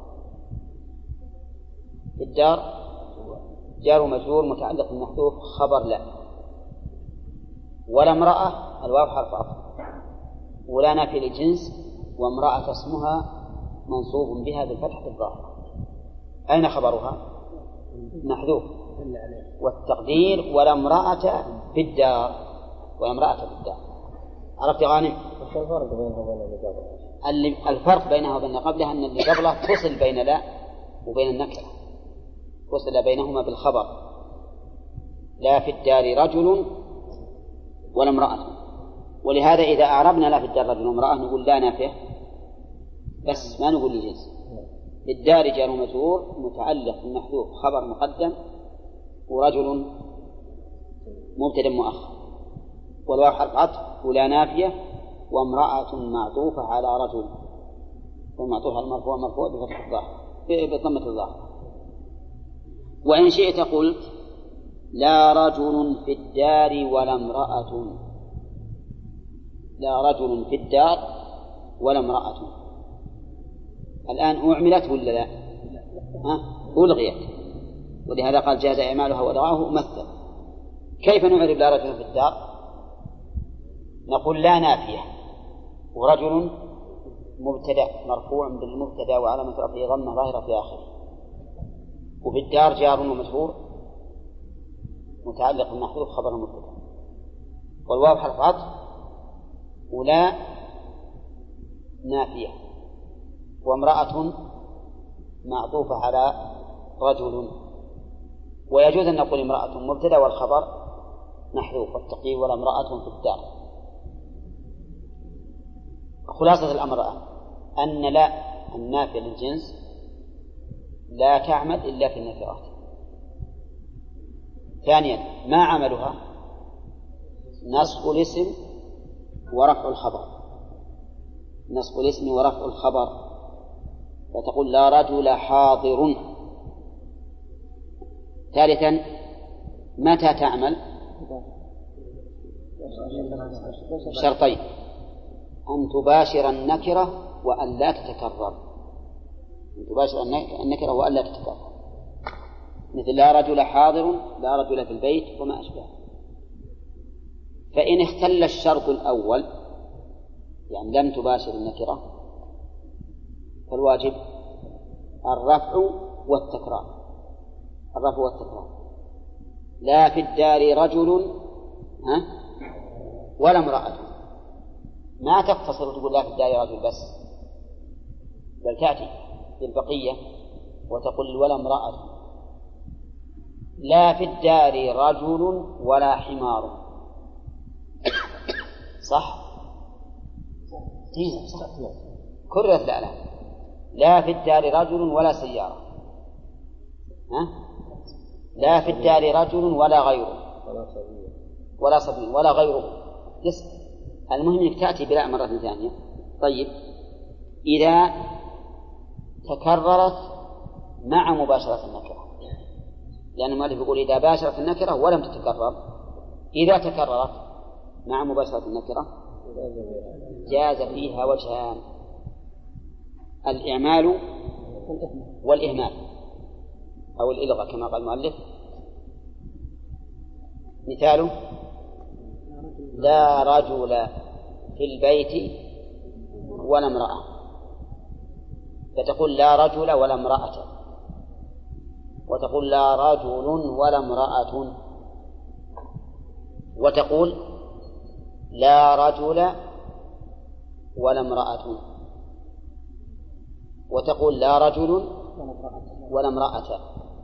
في الدار جار مجرور متعلق بالمحذوف خبر لا، ولا امرأة الواو حرف عطف، ولا نافي للجنس، وامرأة اسمها منصوب بها بالفتحة الظاهرة. أين خبرها؟ محذوف. والتقدير: ولا امرأة في الدار، ولا امرأة في الدار. عرفت غانم؟ وش الفرق بينها وبين اللي قبلها؟ الفرق بينها وبين قبلها أن اللي قبلها فصل بين لا وبين النكرة، فصل بينهما بالخبر: لا في الدار رجل ولا امرأة. ولهذا إذا أعربنا لا في الدار رجل وامرأة نقول لا نافية بس، ما نقول الجنس. الدار جار مجرور متعلق بالمحذوف خبر مقدم، ورجل مبتدأ مؤخر، والواو حرف عطف، ولا نافية، وامرأة معطوفة على رجل، والمعطوف على المرفوع مرفوع بفتح الظاهر بضمة الظاهر. وإن شئت قلت لا رجل في الدار ولا امرأة، لا رجل في الدار ولا امرأة. الآن أعملت ولا لا؟ ها؟ ألغيت. ولهذا قال جاز إعمالها وإلغاؤه مثل. كيف نعرب لا رجل في الدار؟ نقول لا نافية، ورجل مبتدأ مرفوع بالمبتدأ وعلامة رفعه ضمة ظاهرة في آخره، وفي الدار جار ومجرور متعلق بالمحذوف خبر مبتدأ، والواو حرف عطف، ولا نافية، وامرأة معطوفة على رجل. ويجوز أن نقول امرأة مبتدأ والخبر محذوف، والتقدير ولا امرأة في الدار. خلاصة الأمر أن لا النافية للجنس لا تعمل إلا في النكرات. ثانيا ما عملها؟ نصب الاسم ورفع الخبر، نصب الاسم ورفع الخبر، فتقول لا رجل حاضر. ثالثا متى تعمل؟ شرطين: أن تباشر النكرة وأن لا تتكرر، أن تباشر النكرة وأن لا تتكرر، مثل لا رجل حاضر، لا رجل في البيت، وما أشبه. فإن اختل الشرط الأول، يعني لم تباشر النكرة، فالواجب الرفع والتكرار، الرفع والتكرار. لا في الدار رجل ها ولا امرأة، ما تقتصر وتقول لا في الدار رجل بس، بل تأتي بالبقية وتقول ولا امرأة. لا في الدار رجل ولا حمار، صح؟ صح. كررت لا لا لا في الدار رجل ولا سيارة، ها؟ لا في الدار رجل ولا غيره، ولا صبي ولا غيره. يس. المهم انك تأتي بلا مرة ثانية. طيب إذا تكررت مع مباشرة النكرة، لأن المؤلف يقول إذا باشرت النكرة ولم تتكرر، إذا تكررت مع مباشرة النكرة جاز فيها وجهان: الإعمال والإهمال أو الإلغاء كما قال المؤلف. مثاله: لا رجل في البيت ولا امرأة، فتقول لا رجل ولا امرأة، وتقول لا رجل ولا امرأة، وتقول لا رجل ولا امرأة، وتقول لا رجل ولا امرأة،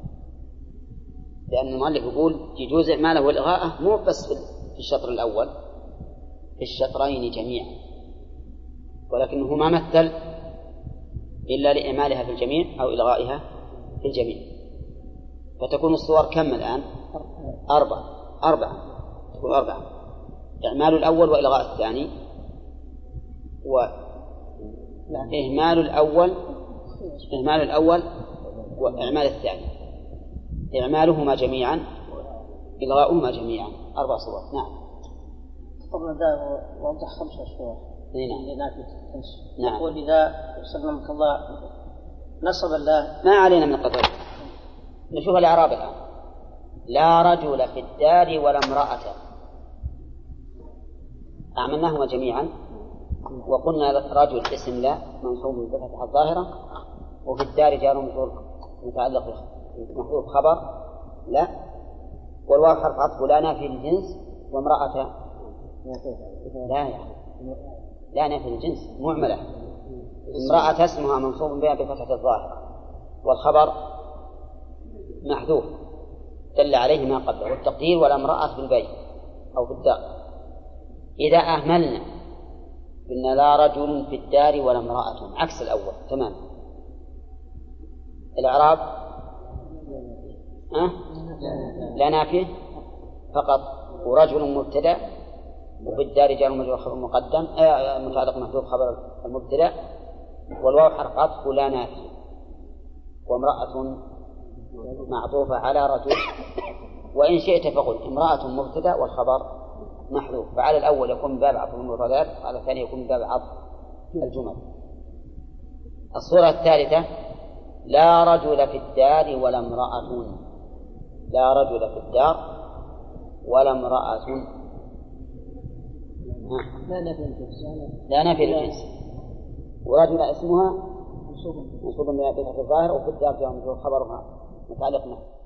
لأن المؤلف يقول يجوز إعماله والإلغاءه مو بس في الشطر الأول، في الشطرين جميعا، ولكنه ما مثل إلا لإعمالها في الجميع أو إلغائها في الجميع. فتكون الصور كم الآن؟ أربعة أربعة تكون أربعة: إعمال الأول وإلغاء الثاني، وإهمال الأول إهمال الأول وإعمال الثاني، إعمالهما جميعا، إلغاؤهما جميعا، أربع صور. نعم. طبعا ده وضح خمسة صور. نعم. نعم. يقول إذا سلمك الله نصب الله، ما علينا من القدر. نشوف الإعراب الآن. لا رجل في الدار ولا امرأة، أعملناهما جميعا، وقلنا رجل اسم لا منصوب بالفتحة الظاهرة، وفي الدار جار ومجرور متعلق محذوف خبر لا، والواو حرف عطف لا نافي الجنس، وامرأة لا يعني لا نافي الجنس معملة. امرأة اسمها منصوب بها بفتحة الظاهرة، والخبر محذوف دل عليه ما قبله، والتقدير ولا امرأة في البيت أو في الدار. إذا أهملنا قلنا لا رجل في الدار ولا امرأة، عكس الأول تمام. الإعراب أه؟ لا نافيه فقط، ورجل مبتدأ، وفي الدار جار ومجرور خبر مقدم آه متعلق محذوف خبر المبتدأ، والواو حرف عطف لا نافي، وامرأة معطوفة على رجل، وإن شئت فقل امرأة مبتدأ والخبر محذوف، فعلى الأول يكون من باب عطف المفردات، وعلى الثاني يكون من باب عطف الجمل. الصورة الثالثة: لا رجل في الدار ولا امرأة، لا رجل في الدار ولا امرأة، لا نفي الجنس، لا نفي الجنس، ورجل اسمها منصوب بها بفتحة الظاهر، وفي الدار جاء خبرها متعلق